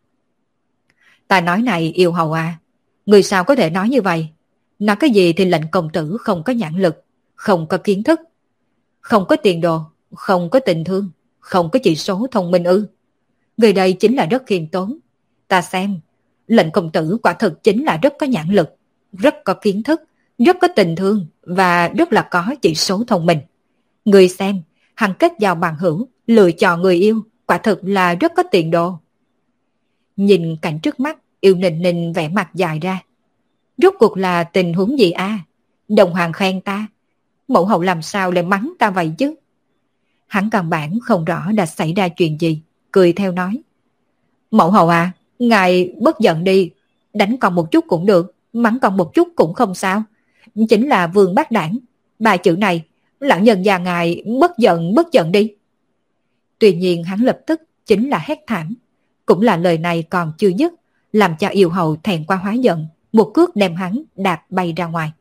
Ta nói này yêu hầu à, người sao có thể nói như vậy? Nói cái gì thì lệnh công tử không có nhãn lực, không có kiến thức, không có tiền đồ, không có tình thương, không có chỉ số thông minh ư? Người đây chính là rất khiêm tốn. Ta xem, lệnh công tử quả thực chính là rất có nhãn lực, rất có kiến thức, rất có tình thương và rất là có chỉ số thông minh. Người xem, hắn kết giao bằng hữu, lựa chọn người yêu, quả thực là rất có tiền đồ. Nhìn cảnh trước mắt, Yêu Ninh Ninh vẻ mặt dài ra. Rốt cuộc là tình huống gì a? À? Đồng hoàng khen ta, mẫu hậu làm sao lại mắng ta vậy chứ? Hắn căn bản không rõ đã xảy ra chuyện gì, cười theo nói. Mẫu hậu à, ngài bất giận đi, đánh còn một chút cũng được, mắng còn một chút cũng không sao. Chính là vương bác đảng, ba chữ này, lão nhân già ngài bất giận bất giận đi. Tuy nhiên hắn lập tức chính là hét thảm. Cũng là lời này còn chưa dứt, làm cho yêu hầu thẹn qua hóa giận, một cước đem hắn đạp bay ra ngoài.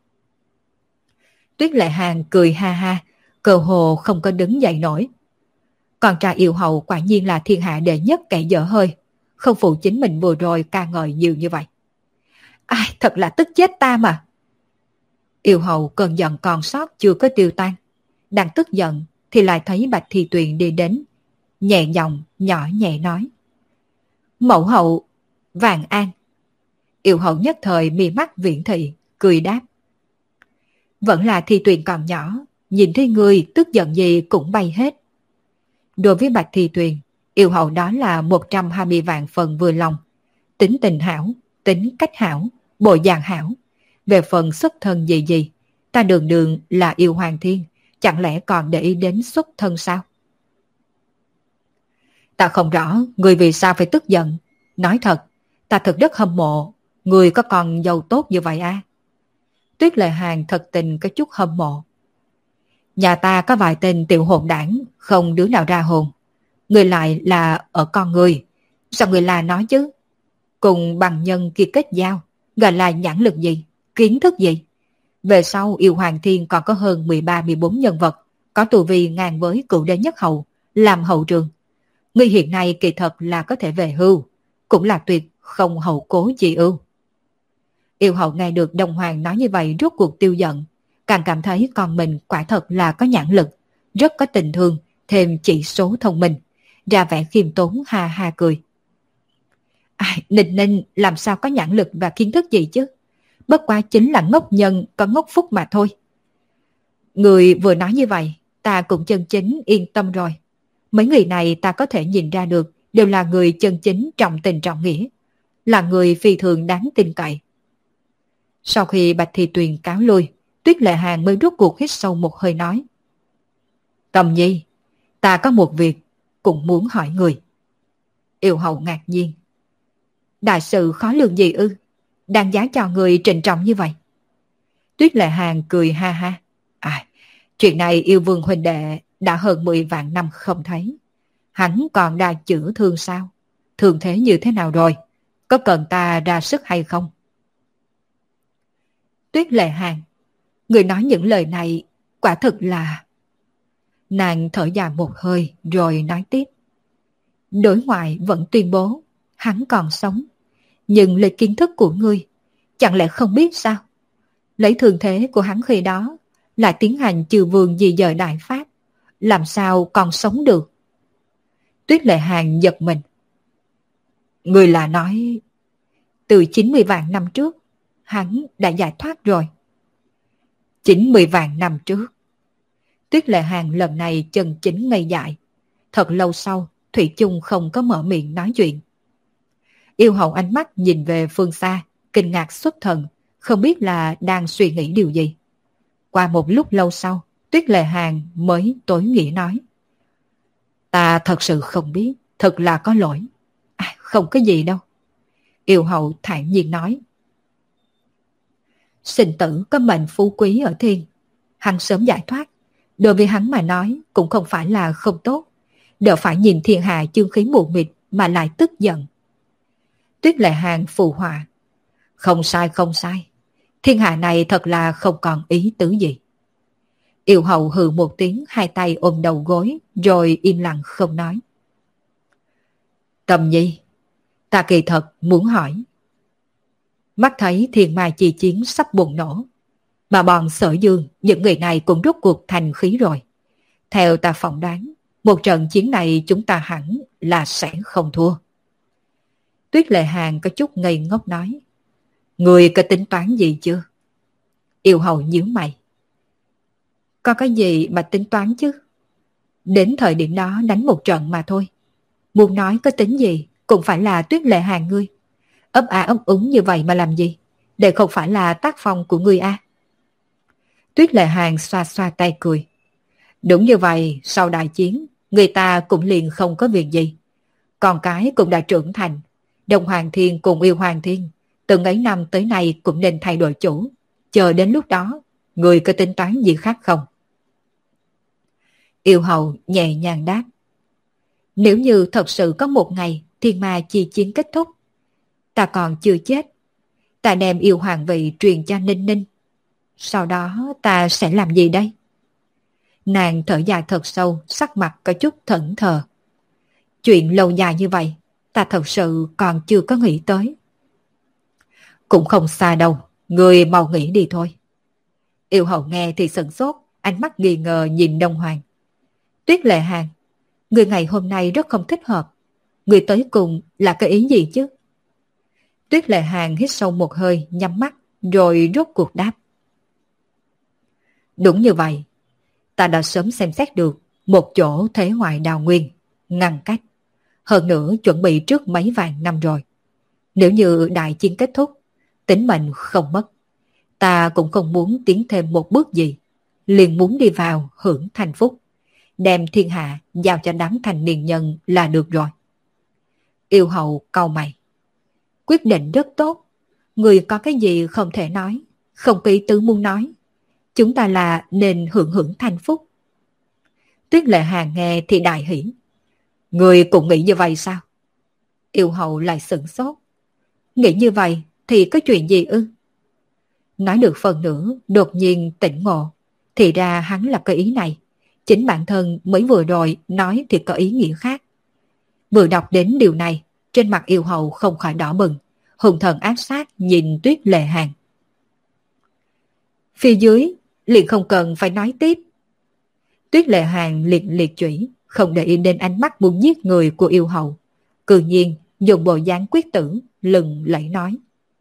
Tuyết Lệ Hàng cười ha ha, cơ hồ không có đứng dậy nổi. Con trai yêu hầu quả nhiên là thiên hạ đệ nhất kẻ dở hơi, không phụ chính mình vừa rồi ca ngợi nhiều như vậy. Ai, thật là tức chết ta mà. Yêu hầu cơn giận còn sót chưa có tiêu tan, đang tức giận thì lại thấy Bạch Thi Tuyền đi đến, nhẹ giọng nhỏ nhẹ nói. Mẫu hậu, Vạn An. Yêu hậu nhất thời mi mắt viễn thị, cười đáp. Vẫn là Thi Tuyền còn nhỏ, nhìn thấy người tức giận gì cũng bay hết. Đối với Bạch Thi Tuyền, yêu hậu đó là một trăm hai mươi vạn phần vừa lòng. Tính tình hảo, tính cách hảo, bộ dạng hảo. Về phần xuất thân gì gì, ta đường đường là yêu hoàng thiên, chẳng lẽ còn để ý đến xuất thân sao? Ta không rõ người vì sao phải tức giận. Nói thật, ta thật rất hâm mộ người có con dâu tốt như vậy à? Tuyết Lệ Hàng thật tình có chút hâm mộ. Nhà ta có vài tên tiểu hồn đảng, không đứa nào ra hồn. Người lại là ở con người. Sao người là nói chứ? Cùng bằng nhân kia kết giao, gọi là nhãn lực gì, kiến thức gì? Về sau yêu hoàng thiên còn có hơn mười ba mười bốn nhân vật, có tu vi ngang với cựu đế nhất hầu, làm hậu trường. Ngươi hiện nay kỳ thật là có thể về hưu, cũng là tuyệt không hậu cố chi ưu. Yêu hậu nghe được Đông Hoàng nói như vậy rốt cuộc tiêu giận, càng cảm thấy con mình quả thật là có nhãn lực, rất có tình thương, thêm chỉ số thông minh, ra vẻ khiêm tốn ha ha cười. Ai, Ninh Ninh làm sao có nhãn lực và kiến thức gì chứ? Bất quá chính là ngốc nhân có ngốc phúc mà thôi. Người vừa nói như vậy, ta cũng chân chính yên tâm rồi. Mấy người này ta có thể nhìn ra được đều là người chân chính trọng tình trọng nghĩa, là người phi thường đáng tin cậy. Sau khi Bạch Thị Tuyền cáo lui, Tuyết Lệ Hàng mới rút cuộc hít sâu một hơi nói. Cầm Nhi, ta có một việc cũng muốn hỏi người. Yêu hậu ngạc nhiên. Đại sự khó lường gì ư? Đang giá cho người trịnh trọng như vậy. Tuyết Lệ Hàng cười ha ha. À, chuyện này yêu vương huynh đệ đã hơn mười vạn năm không thấy. Hắn còn đang chữa thương sao? Thương thế như thế nào rồi? Có cần ta ra sức hay không? Tuyết Lệ Hàng, người nói những lời này quả thực là... Nàng thở dài một hơi rồi nói tiếp. Đối ngoại vẫn tuyên bố hắn còn sống, nhưng lấy kiến thức của ngươi chẳng lẽ không biết sao? Lấy thường thế của hắn khi đó lại tiến hành trừ vườn di dời đại pháp, làm sao còn sống được? Tuyết Lệ Hàng giật mình. Người là nói từ chín mươi vạn năm trước hắn đã giải thoát rồi. chín mươi vạn năm trước. Tuyết Lệ Hàng lần này chân chính ngây dại. Thật lâu sau, Thủy chung không có mở miệng nói chuyện. Yêu hậu ánh mắt nhìn về phương xa, kinh ngạc xuất thần, không biết là đang suy nghĩ điều gì. Qua một lúc lâu sau, Tuyết Lệ Hàng mới tối nghĩa nói. Ta thật sự không biết, thật là có lỗi. À, không có gì đâu. Yêu hậu thản nhiên nói. Sinh tử có mệnh phú quý ở thiên. Hắn sớm giải thoát. Đối với hắn mà nói cũng không phải là không tốt. Đỡ phải nhìn thiên hạ chương khí mù mịt mà lại tức giận. Tuyết Lệ Hàng phù họa. Không sai không sai. Thiên hạ này thật là không còn ý tứ gì. Yêu hậu hừ một tiếng, hai tay ôm đầu gối rồi im lặng không nói. Cầm Nhi, ta kỳ thật muốn hỏi. Mắt thấy thiên ma chi chiến sắp bùng nổ, mà bọn Sở Dương, những người này cũng rút cuộc thành khí rồi. Theo ta phỏng đoán, một trận chiến này chúng ta hẳn là sẽ không thua. Tuyết Lệ Hàng có chút ngây ngốc nói. Người có tính toán gì chưa? Yêu hậu nhíu mày. Có cái gì mà tính toán chứ? Đến thời điểm đó đánh một trận mà thôi. Muốn nói có tính gì cũng phải là Tuyết Lệ Hàng ngươi. Ấp à ấp úng như vậy mà làm gì? Để không phải là tác phong của ngươi à? Tuyết Lệ Hàng xoa xoa tay cười. Đúng như vậy, sau đại chiến, người ta cũng liền không có việc gì. Con cái cũng đã trưởng thành. Đông Hoàng Thiên cùng Yêu Hoàng Thiên, từng ấy năm tới nay cũng nên thay đổi chủ. Chờ đến lúc đó, người có tính toán gì khác không? Yêu hậu nhẹ nhàng đáp. Nếu như thật sự có một ngày thiên ma chi chiến kết thúc, ta còn chưa chết, ta đem yêu hoàng vị truyền cho Ninh Ninh. Sau đó ta sẽ làm gì đây? Nàng thở dài thật sâu, sắc mặt có chút thẫn thờ. Chuyện lâu dài như vậy, ta thật sự còn chưa có nghĩ tới. Cũng không xa đâu, người mau nghĩ đi thôi. Yêu hậu nghe thì sửng sốt, ánh mắt nghi ngờ nhìn Đông Hoàng. Tuyết Lệ Hàng, người ngày hôm nay rất không thích hợp. Người tới cùng là cái ý gì chứ? Tuyết Lệ Hàng hít sâu một hơi, nhắm mắt, rồi rốt cuộc đáp. Đúng như vậy, ta đã sớm xem xét được một chỗ thế ngoại đào nguyên, ngăn cách. Hơn nữa chuẩn bị trước mấy vạn năm rồi. Nếu như đại chiến kết thúc, tính mệnh không mất, ta cũng không muốn tiến thêm một bước gì. Liền muốn đi vào hưởng thành phúc, đem thiên hạ giao cho đám thành niên nhân là được rồi. Yêu hậu cau mày. Quyết định rất tốt. Người có cái gì không thể nói, không có ý tứ muốn nói. Chúng ta là nên hưởng hưởng thành phúc. Tuyết Lệ Hàng nghe thì đại hỉ. Người cũng nghĩ như vậy sao? Yêu hậu lại sửng sốt. Nghĩ như vậy thì có chuyện gì ư? Nói được phần nữa, đột nhiên tỉnh ngộ. Thì ra hắn là cái ý này. Chính bản thân mới vừa rồi nói thì có ý nghĩa khác. Vừa đọc đến điều này, trên mặt yêu hậu không khỏi đỏ bừng, hùng thần ác sát nhìn Tuyết Lệ Hàng. Phía dưới liền không cần phải nói tiếp. Tuyết Lệ Hàng liệt liệt chủy, không để ý đến ánh mắt muốn giết người của yêu hậu. Cư nhiên dùng bộ dáng quyết tử, lừng lẫy nói.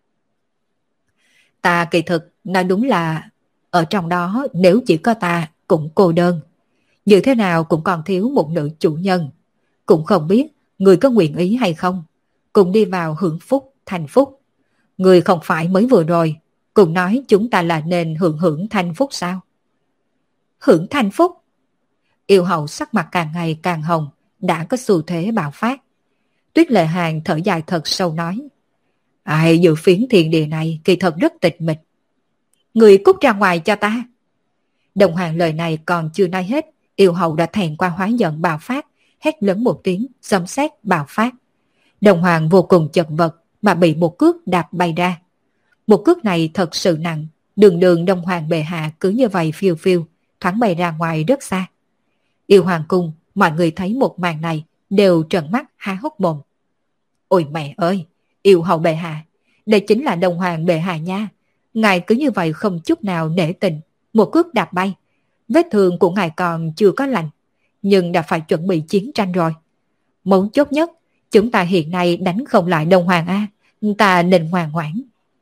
Ta kỳ thực nói đúng là ở trong đó nếu chỉ có ta cũng cô đơn. Như thế nào cũng còn thiếu một nữ chủ nhân. Cũng không biết người có nguyện ý hay không. Cùng đi vào hưởng phúc, thành phúc. Người không phải mới vừa rồi cùng nói chúng ta là nên hưởng hưởng thanh phúc sao? Hưởng thanh phúc? Yêu hậu sắc mặt càng ngày càng hồng, đã có xu thế bạo phát. Tuyết Lệ Hàng thở dài thật sâu nói. Ai dự phiến thiên địa này kỳ thật rất tịch mịch. Người cút ra ngoài cho ta. Đồng Hoàng lời này còn chưa nói hết, yêu hậu đã thẹn qua hóa giận bạo phát, hét lớn một tiếng, sấm sét bạo phát. Đồng Hoàng vô cùng chật vật mà bị một cước đạp bay ra. Một cước này thật sự nặng, đường đường Đông Hoàng bệ hạ cứ như vậy phiêu phiêu, thoáng bay ra ngoài rất xa. Yêu Hoàng cung, mọi người thấy một màn này đều trợn mắt há hốc mồm. Ôi mẹ ơi, yêu hậu bệ hạ, đây chính là Đông Hoàng bệ hạ nha. Ngài cứ như vậy không chút nào nể tình, một cước đạp bay. Vết thương của ngài còn chưa có lành, nhưng đã phải chuẩn bị chiến tranh rồi. Mấu chốt nhất, chúng ta hiện nay đánh không lại Đông Hoàng A, ta nên ngoan ngoãn.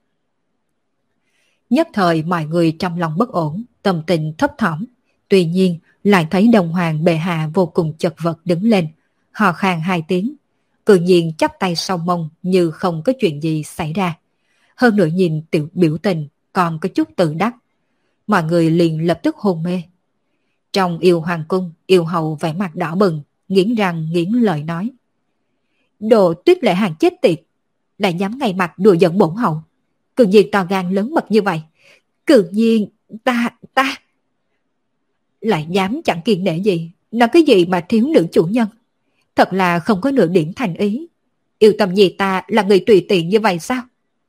Nhất thời mọi người trong lòng bất ổn, tâm tình thấp thỏm. Tuy nhiên lại thấy Đông Hoàng bệ hạ vô cùng chật vật đứng lên, hò khan hai tiếng, tự nhiên chắp tay sau mông như không có chuyện gì xảy ra. Hơn nữa nhìn tiểu biểu tình còn có chút tự đắc. Mọi người liền lập tức hôn mê. Trong Yêu Hoàng cung, yêu hầu vẻ mặt đỏ bừng, nghiến răng nghiến lợi nói. Đồ Tuyết Lệ Hàng chết tiệt, lại dám ngay mặt đùa giận bổn hậu. Cường nhiên to gan lớn mật như vậy. Cường nhiên ta, ta... Lại dám chẳng kiêng nể gì, nói cái gì mà thiếu nữ chủ nhân. Thật là không có nửa điểm thành ý. Yêu Tâm Nhi ta là người tùy tiện như vậy sao?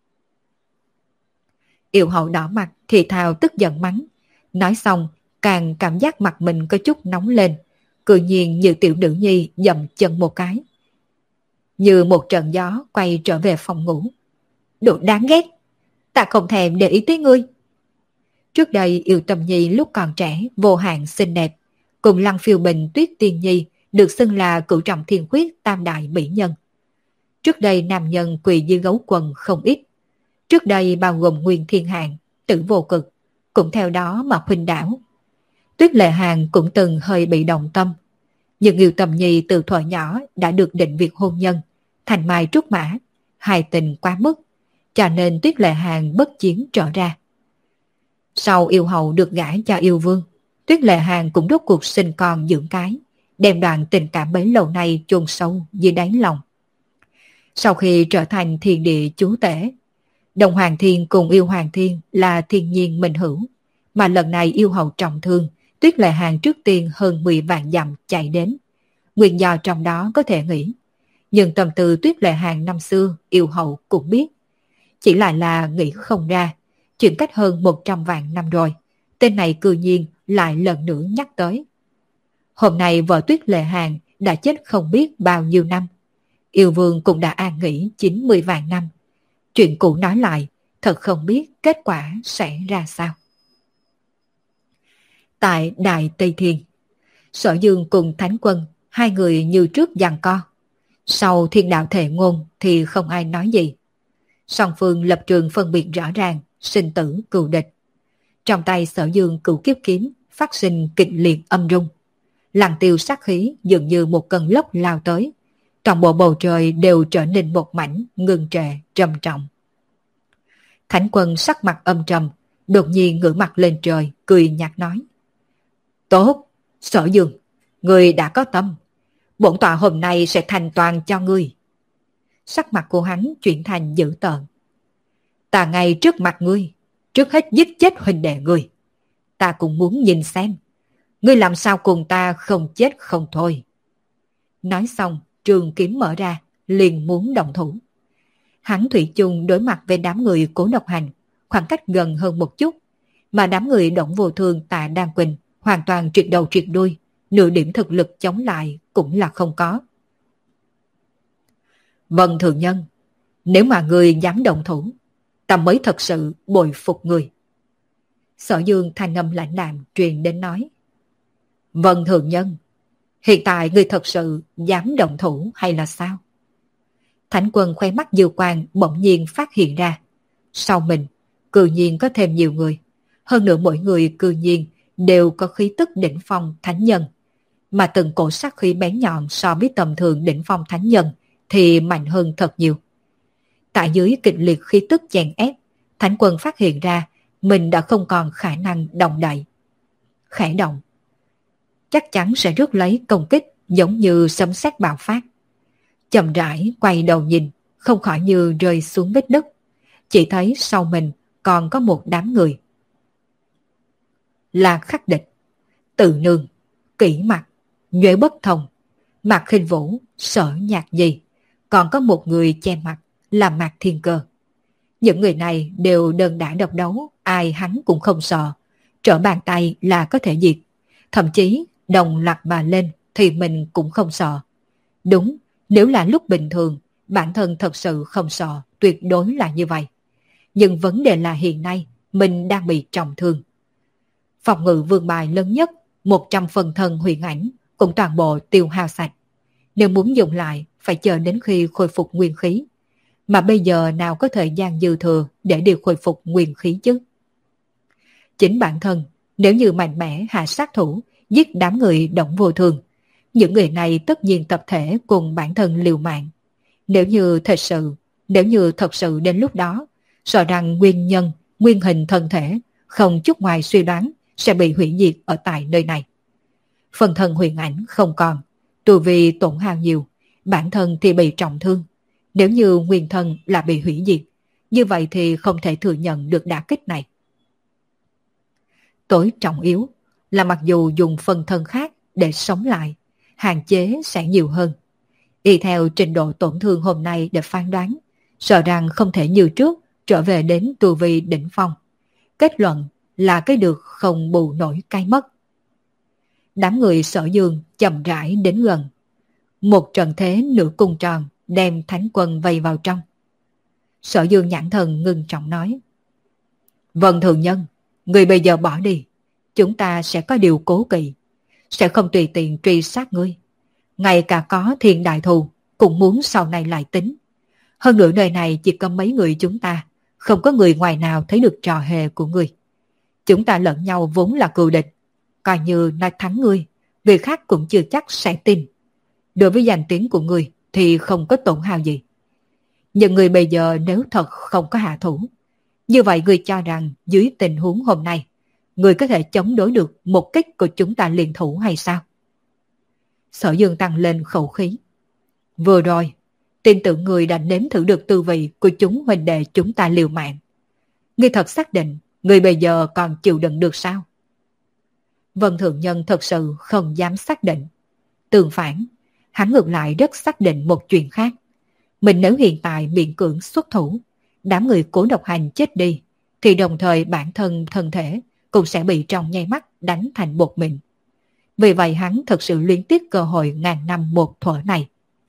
Yêu hậu đỏ mặt thì thào tức giận mắng. Nói xong càng cảm giác mặt mình có chút nóng lên. Tự nhiên như tiểu nữ nhi dậm chân một cái. Như một trận gió quay trở về phòng ngủ. Đồ đáng ghét, ta không thèm để ý tới ngươi. Trước đây Yêu Tâm Nhi lúc còn trẻ vô hạn xinh đẹp, cùng Lăng Phiêu Bình, Tuyết Tiên Nhi được xưng là cửu trọng thiên khuyết tam đại mỹ nhân. Trước đây nam nhân quỳ dưới gấu quần không ít. Trước đây bao gồm Nguyên Thiên Hạng, Tử Vô Cực, cũng theo đó mà khuynh đảo. Tuyết Lệ Hàng cũng từng hơi bị động tâm. Nhưng Yêu Tâm Nhi từ thuở nhỏ đã được định việc hôn nhân, thành mai trúc mã, hài tình quá mức, cho nên Tuyết Lệ Hàng bất chiến trở ra. Sau yêu hậu được gả cho yêu vương, Tuyết Lệ Hàng cũng rốt cuộc sinh con dưỡng cái, đem đoạn tình cảm bấy lâu nay chôn sâu dưới đáy lòng. Sau khi trở thành thiên địa chúa tể, Đồng Hoàng Thiên cùng Yêu Hoàng Thiên là thiên nhiên minh hữu, mà lần này yêu hậu trọng thương, Tuyết Lệ Hàng trước tiên hơn mười vạn dặm chạy đến. Nguyên do trong đó có thể nghĩ, nhưng tâm tư Tuyết Lệ Hàng năm xưa yêu hậu cũng biết. Chỉ lại là nghĩ không ra, chuyện cách hơn một trăm vạn năm rồi, tên này cư nhiên lại lần nữa nhắc tới. Hôm nay vợ Tuyết Lệ Hàng đã chết không biết bao nhiêu năm, yêu vương cũng đã an nghỉ chín mươi vạn năm. Chuyện cũ nói lại, thật không biết kết quả sẽ ra sao. Tại Đại Tây Thiên, Sở Dương cùng Thánh Quân, hai người như trước giằng co. Sau thiên đạo thệ ngôn thì không ai nói gì. Song phương lập trường phân biệt rõ ràng, sinh tử cừu địch. Trong tay Sở Dương cửu kiếp kiếm phát sinh kịch liệt âm rung. Lăng tiêu sát khí dường như một cơn lốc lao tới. Toàn bộ bầu trời đều trở nên một mảnh ngưng trệ trầm trọng. Thánh Quân sắc mặt âm trầm, đột nhiên ngửa mặt lên trời, cười nhạt nói. Tốt, Sở Dương, ngươi đã có tâm. Bổn tọa hôm nay sẽ thành toàn cho ngươi. Sắc mặt của hắn chuyển thành dữ tợn. Ta ngay trước mặt ngươi, trước hết giết chết huynh đệ ngươi. Ta cũng muốn nhìn xem, ngươi làm sao cùng ta không chết không thôi. Nói xong, trường kiếm mở ra, liền muốn động thủ. Hắn thủy chung đối mặt với đám người Cố Độc Hành, khoảng cách gần hơn một chút, mà đám người Đổng Vô Thương Tạ Đan Quỳnh hoàn toàn triệt đầu triệt đuôi, nửa điểm thực lực chống lại cũng là không có. Vâng thượng nhân, nếu mà người dám động thủ, ta mới thật sự bội phục người. Sở Dương thanh âm lãnh đạm truyền đến nói. Vâng thượng nhân, hiện tại người thật sự dám động thủ hay là sao? Thánh Quân khoe mắt dư quang bỗng nhiên phát hiện ra. Sau mình, cư nhiên có thêm nhiều người. Hơn nữa mỗi người cư nhiên đều có khí tức đỉnh phong thánh nhân. Mà từng cổ sát khí bén nhọn so với tầm thường đỉnh phong thánh nhân thì mạnh hơn thật nhiều. Tại dưới kịch liệt khí tức chèn ép, Thánh Quân phát hiện ra mình đã không còn khả năng động đậy. Khẽ động, chắc chắn sẽ rước lấy công kích giống như sấm sét bạo phát. Chậm rãi quay đầu nhìn, không khỏi như rơi xuống vết đất. Chỉ thấy sau mình còn có một đám người. Là Khắc Địch, Tự Nương, Kỷ Mặc, Nhuế Bất Thông, Mạc Khinh Vũ, Sở Nhạc Nhi, còn có một người che mặt là Mạc Thiên Cơ. Những người này đều đơn đả độc đấu, ai hắn cũng không sợ, trở bàn tay là có thể diệt, thậm chí đồng loạt mà lên thì mình cũng không sợ. Đúng, nếu là lúc bình thường, bản thân thật sự không sợ, tuyệt đối là như vậy. Nhưng vấn đề là hiện nay mình đang bị trọng thương. Phòng ngự vương bài lớn nhất, một trăm phần thân huyền ảnh cũng toàn bộ tiêu hao sạch. Nếu muốn dùng lại, phải chờ đến khi khôi phục nguyên khí. Mà bây giờ nào có thời gian dư thừa để điều khôi phục nguyên khí chứ? Chính bản thân, nếu như mạnh mẽ hạ sát thủ, giết đám người Động Vô Thường, những người này tất nhiên tập thể cùng bản thân liều mạng. Nếu như thật sự, nếu như thật sự đến lúc đó, sợ rằng nguyên nhân, nguyên hình thân thể, không chút ngoài suy đoán, sẽ bị hủy diệt ở tại nơi này. Phần thân huyền ảnh không còn, tu vi tổn hao nhiều, bản thân thì bị trọng thương. Nếu như nguyên thân là bị hủy diệt, như vậy thì không thể thừa nhận được đả kích này. Tối trọng yếu là mặc dù dùng phần thân khác để sống lại, hạn chế sẽ nhiều hơn. Y theo trình độ tổn thương hôm nay để phán đoán, sợ rằng không thể như trước trở về đến tu vi đỉnh phong. Kết luận là cái được không bù nổi cái mất. Đám người Sở Dương chậm rãi đến gần. Một trận thế nửa cung tròn đem Thánh Quân vây vào trong. Sở Dương nhãn thần ngưng trọng nói: Vân Thường Nhân, người bây giờ bỏ đi, chúng ta sẽ có điều cố kỵ, sẽ không tùy tiện truy sát ngươi. Ngay cả có thiên đại thù cũng muốn sau này lại tính. Hơn nữa nơi này chỉ có mấy người chúng ta, không có người ngoài nào thấy được trò hề của ngươi. Chúng ta lẫn nhau vốn là cừu địch, coi như nói thắng ngươi, người khác cũng chưa chắc sẽ tin. Đối với danh tiếng của ngươi thì không có tổn hao gì. Nhưng người bây giờ nếu thật không có hạ thủ, như vậy ngươi cho rằng dưới tình huống hôm nay, ngươi có thể chống đối được một kích của chúng ta liên thủ hay sao? Sở Dương tăng lên khẩu khí. Vừa rồi, tin tưởng ngươi đã nếm thử được tư vị của chúng huynh đệ chúng ta liều mạng. Ngươi thật xác định ngươi bây giờ còn chịu đựng được sao? Vân Thượng Nhân thật sự không dám xác định. Tương phản, hắn ngược lại rất xác định một chuyện khác. Mình nếu hiện tại miễn cưỡng xuất thủ, đám người Cố Độc Hành chết đi, thì đồng thời bản thân thân thể cũng sẽ bị trong nháy mắt đánh thành bột mịn. Vì vậy hắn thật sự luyến tiếc cơ hội ngàn năm một thuở này.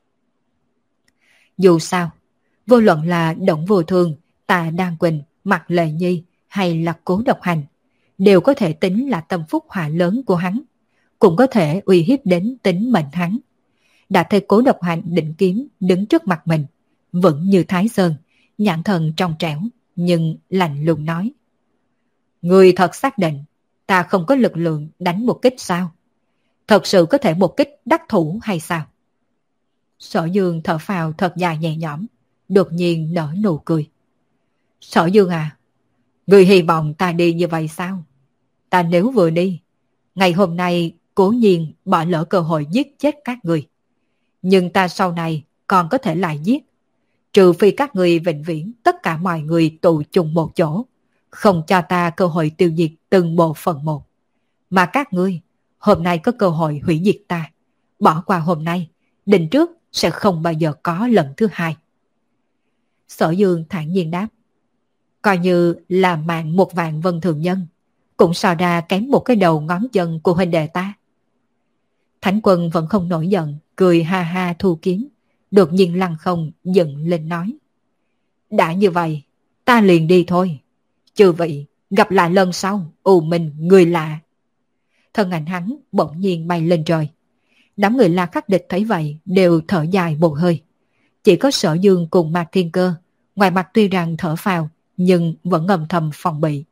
Dù sao, vô luận là Động Vô Thường, Tà Đan Quỳnh, Mạc Lệ Nhi hay là Cố Độc Hành, đều có thể tính là tâm phúc họa lớn của hắn, cũng có thể uy hiếp đến tính mệnh hắn. Đã thấy Cố Độc Hành định kiếm đứng trước mặt mình, vững như Thái Sơn, nhãn thần trong trẻo, nhưng lạnh lùng nói: Người thật xác định ta không có lực lượng đánh một kích sao? Thật sự có thể một kích đắc thủ hay sao? Sở Dương thở phào thật dài nhẹ nhõm, đột nhiên nở nụ cười. Sở Dương à, người hy vọng ta đi như vậy sao? Ta nếu vừa đi, ngày hôm nay cố nhiên bỏ lỡ cơ hội giết chết các người. Nhưng ta sau này còn có thể lại giết. Trừ phi các người vĩnh viễn tất cả mọi người tụ chung một chỗ, không cho ta cơ hội tiêu diệt từng bộ phận một. Mà các ngươi hôm nay có cơ hội hủy diệt ta, bỏ qua hôm nay, định trước sẽ không bao giờ có lần thứ hai. Sở Dương thản nhiên đáp: Coi như là mạng một vạn Vân Thường Nhân, cũng so ra kém một cái đầu ngón chân của huynh đệ ta. Thánh Quân vẫn không nổi giận, cười ha ha thu kiếm, đột nhiên lăng không dựng lên nói: Đã như vậy, ta liền đi thôi. Chư vị, gặp lại lần sau, ù mình người lạ. Thân ảnh hắn bỗng nhiên bay lên trời. Đám người La Khắc Địch thấy vậy đều thở dài một hơi. Chỉ có Sở Dương cùng Mạc Thiên Cơ, ngoài mặt tuy rằng thở phào, nhưng vẫn âm thầm phòng bị.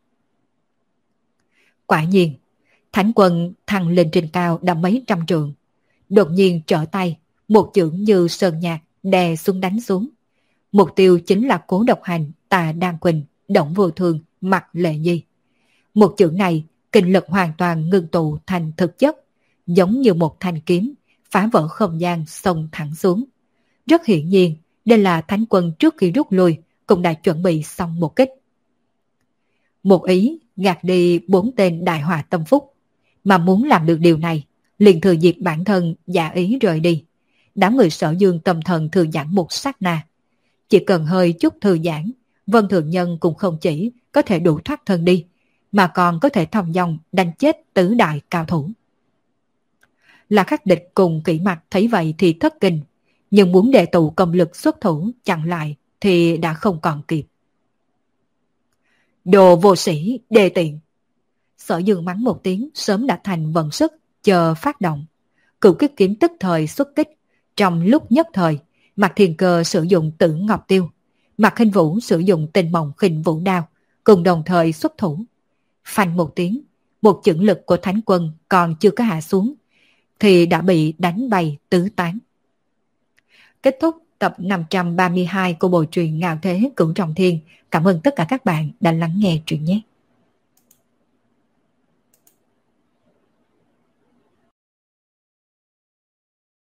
Quả nhiên, Thánh Quân thăng lên trên cao đã mấy trăm trượng. Đột nhiên trở tay, một chưởng như sơn nhạc đè xuống đánh xuống. Mục tiêu chính là Cố Độc Hành, Tà Đan Quỳnh, Đổng Vô Thường, Mạc Lệ Nhi. Một chưởng này, kinh lực hoàn toàn ngưng tụ thành thực chất, giống như một thanh kiếm, phá vỡ không gian xông thẳng xuống. Rất hiển nhiên, đây là Thánh Quân trước khi rút lui, cũng đã chuẩn bị xong một kích. Một ý gạt đi bốn tên đại họa tâm phúc, mà muốn làm được điều này, liền thừa dịp bản thân giả ý rời đi. Đám người Sở Dương tâm thần thư giãn một sát na. Chỉ cần hơi chút thư giãn, Vân Thượng Nhân cũng không chỉ có thể đủ thoát thân đi, mà còn có thể thong dong đánh chết tứ đại cao thủ. Là Khắc Địch cùng Kỷ Mặc thấy vậy thì thất kinh, nhưng muốn đệ tụ công lực xuất thủ chặn lại thì đã không còn kịp. Đồ vô sĩ, đề tiện. Sở Dương mắng một tiếng sớm đã thành vận sức, chờ phát động. Cửu kích kiếm tức thời xuất kích. Trong lúc nhất thời, Mạc Thiên Cơ sử dụng Tử Ngọc Tiêu, Mạc Khinh Vũ sử dụng Tinh Mộng Khinh Vũ Đao, cùng đồng thời xuất thủ. Phanh một tiếng, một chưởng lực của Thánh Quân còn chưa có hạ xuống, thì đã bị đánh bay tứ tán. Kết thúc tập năm trăm ba mươi hai của bộ truyện Ngạo Thế Cửu Trọng Thiên. Cảm ơn tất cả các bạn đã lắng nghe truyện nhé.